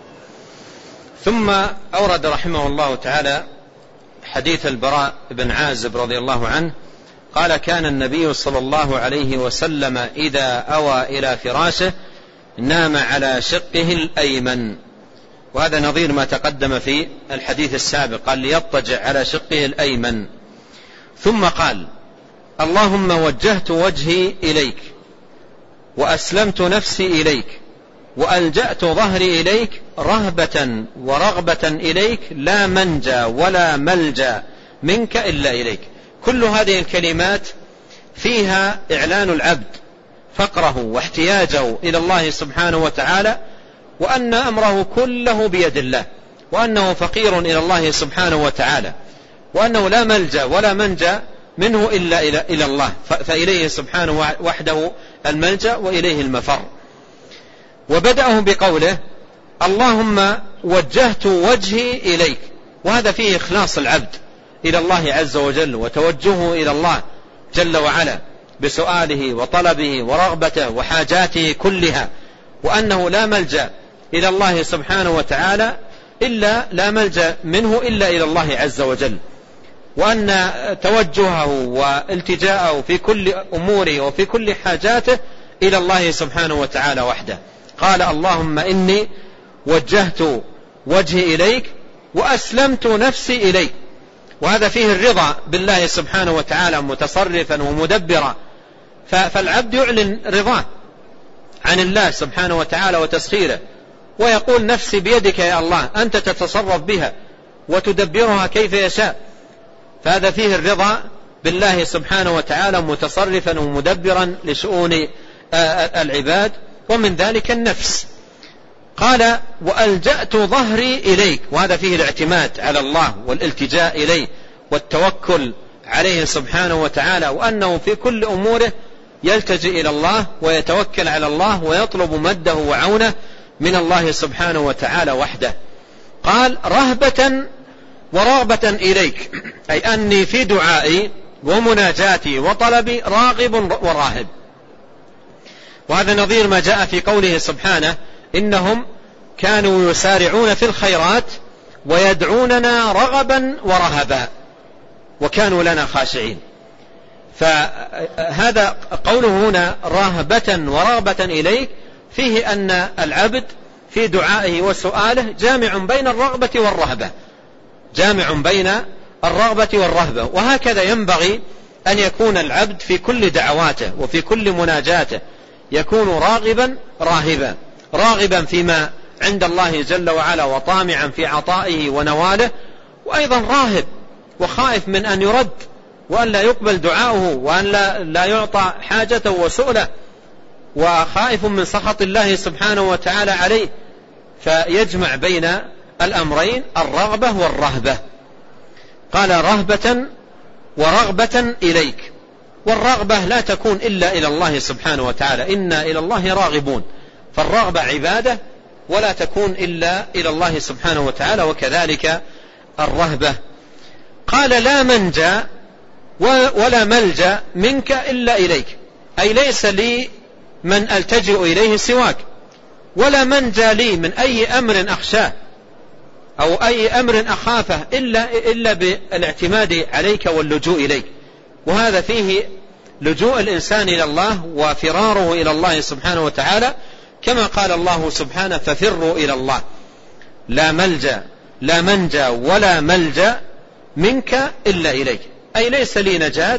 ثم أورد رحمه الله تعالى حديث البراء بن عازب رضي الله عنه قال كان النبي صلى الله عليه وسلم إذا أوى إلى فراشه نام على شقه الأيمن، وهذا نظير ما تقدم في الحديث السابق، قال ليضطجع على شقه الأيمن. ثم قال اللهم وجهت وجهي إليك وأسلمت نفسي إليك وألجأت ظهري إليك رهبة ورغبة إليك لا منجا ولا ملجأ منك إلا إليك. كل هذه الكلمات فيها إعلان العبد فقره واحتياجه إلى الله سبحانه وتعالى، وأن أمره كله بيد الله، وأنه فقير إلى الله سبحانه وتعالى، وأنه لا ملجأ ولا منجا منه إلا إلى الله، فإليه سبحانه وحده الملجأ وإليه المفر. وبدأه بقوله اللهم وجهت وجهي إليك، وهذا فيه إخلاص العبد إلى الله عز وجل وتوجهه إلى الله جل وعلا بسؤاله وطلبه ورغبته وحاجاته كلها، وأنه لا ملجأ إلى الله سبحانه وتعالى لا ملجأ منه إلا إلى الله عز وجل، وأن توجهه والتجاءه في كل أموره وفي كل حاجاته إلى الله سبحانه وتعالى وحده. قال اللهم إني وجهت وجهي إليك وأسلمت نفسي إليك، وهذا فيه الرضا بالله سبحانه وتعالى متصرفا ومدبرا، فالعبد يعلن رضاه عن الله سبحانه وتعالى وتسخيره، ويقول نفسي بيدك يا الله، أنت تتصرف بها وتدبرها كيف يشاء. فهذا فيه الرضا بالله سبحانه وتعالى متصرفا ومدبرا لشؤون العباد، ومن ذلك النفس. قال وألجأت ظهري إليك، وهذا فيه الاعتماد على الله والالتجاء إليه والتوكل عليه سبحانه وتعالى، وأنه في كل أموره يلتجئ إلى الله ويتوكل على الله ويطلب مده وعونه من الله سبحانه وتعالى وحده. قال رهبة ورغبة إليك، أي أني في دعائي ومناجاتي وطلبي راغب وراهب. وهذا نظير ما جاء في قوله سبحانه إنهم كانوا يسارعون في الخيرات ويدعوننا رغبا ورهبا وكانوا لنا خاشعين. فهذا قوله هنا رهبة ورغبة إليك فيه أن العبد في دعائه وسؤاله جامع بين الرغبة والرهبة، جامع بين الرغبة والرهبة. وهكذا ينبغي أن يكون العبد في كل دعواته وفي كل مناجاته يكون راغبا راهبا، راغبا فيما عند الله جل وعلا وطامعا في عطائه ونواله، وأيضا راهب وخائف من أن يرد وأن لا يقبل دعاؤه وأن لا يعطى حاجته وسؤله، وخائف من سخط الله سبحانه وتعالى عليه. فيجمع بين الأمرين الرغبة والرهبة. قال رهبة ورغبة إليك، والرغبة لا تكون إلا إلى الله سبحانه وتعالى، إنا إلى الله راغبون، فالرغبة عبادة ولا تكون إلا إلى الله سبحانه وتعالى، وكذلك الرهبة. قال لا منجا ولا ملجا منك إلا إليك، أي ليس لي من ألتجئ إليه سواك، ولا منجا لي من أي أمر أخشاه أو أي أمر أخافه إلا بالاعتماد عليك واللجوء إليك. وهذا فيه لجوء الإنسان إلى الله وفراره إلى الله سبحانه وتعالى، كما قال الله سبحانه ففروا إلى الله. لا منجا ولا ملجا منك إلا إليك، أي ليس لي نجاة.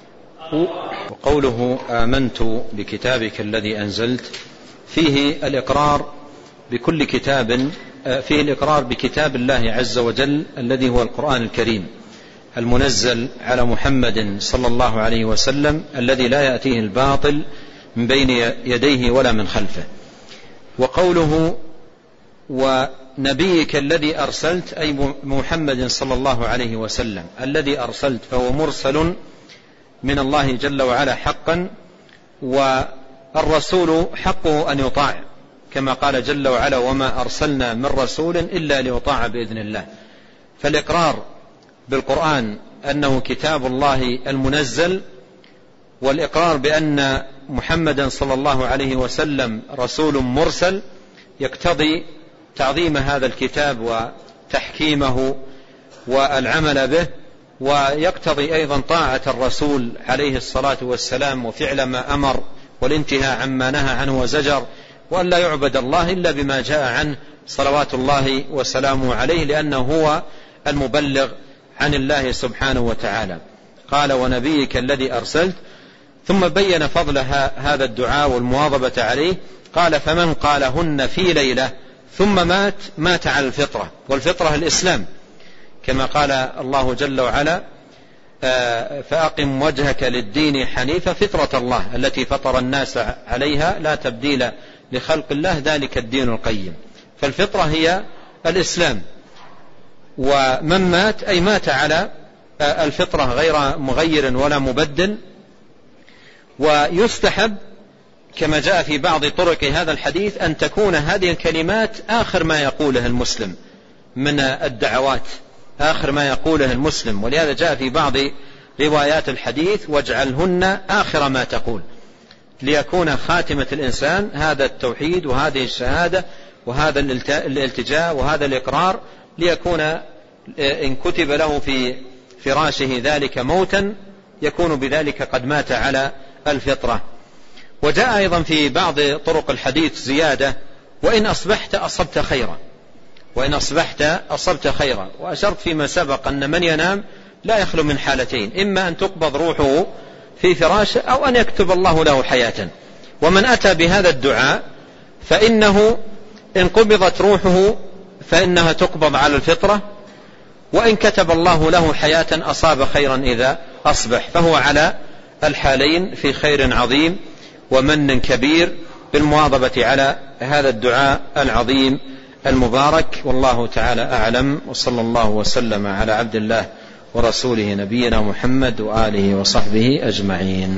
وقوله آمنت بكتابك الذي أنزلت فيه الإقرار بكل كتاب، فيه الإقرار بكتاب الله عز وجل الذي هو القرآن الكريم المنزل على محمد صلى الله عليه وسلم، الذي لا يأتيه الباطل من بين يديه ولا من خلفه. وقوله ونبيك الذي أرسلت، أي محمد صلى الله عليه وسلم الذي أرسلت، فهو مرسل من الله جل وعلا حقا، والرسول حقه أن يطاع، كما قال جل وعلا وما أرسلنا من رسول إلا ليطاع بإذن الله. فالإقرار بالقرآن أنه كتاب الله المنزل، والإقرار بأن محمدا صلى الله عليه وسلم رسول مرسل، يقتضي تعظيم هذا الكتاب وتحكيمه والعمل به، ويقتضي أيضا طاعة الرسول عليه الصلاة والسلام وفعل ما أمر والانتهاء عما نهى عنه وزجر، وأن لا يعبد الله إلا بما جاء عنه صلوات الله وسلامه عليه، لأنه هو المبلغ عن الله سبحانه وتعالى. قال ونبيك الذي أرسلت، ثم بين فضل هذا الدعاء والمواظبة عليه. قال فمن قالهن في ليلة ثم مات على الفطرة، والفطرة الإسلام، كما قال الله جل وعلا فأقم وجهك للدين حنيفة فطرة الله التي فطر الناس عليها لا تبديل لخلق الله ذلك الدين القيم. فالفطرة هي الإسلام، ومن مات أي مات على الفطرة غير مغير ولا مبدل. ويستحب كما جاء في بعض طرق هذا الحديث أن تكون هذه الكلمات آخر ما يقوله المسلم من الدعوات، آخر ما يقوله المسلم، ولهذا جاء في بعض روايات الحديث واجعلهن آخر ما تقول، ليكون خاتمة الإنسان هذا التوحيد وهذه الشهادة وهذا الالتجاء وهذا الإقرار، ليكون إن كتب له في فراشه ذلك موتا يكون بذلك قد مات على الفطرة. وجاء أيضا في بعض طرق الحديث زيادة وإن أصبحت أصبت خيرا، وإن أصبحت أصبت خيرا. وأشرت فيما سبق أن من ينام لا يخلو من حالتين، إما أن تقبض روحه في فراشه أو أن يكتب الله له حياة. ومن أتى بهذا الدعاء فإنه إن قبضت روحه فإنها تقبض على الفطرة، وإن كتب الله له حياة أصاب خيرا إذا أصبح، فهو على الحالين في خير عظيم ومن كبير بالمواظبة على هذا الدعاء العظيم المبارك. والله تعالى أعلم، وصلى الله وسلم على عبد الله ورسوله نبينا محمد وآله وصحبه أجمعين.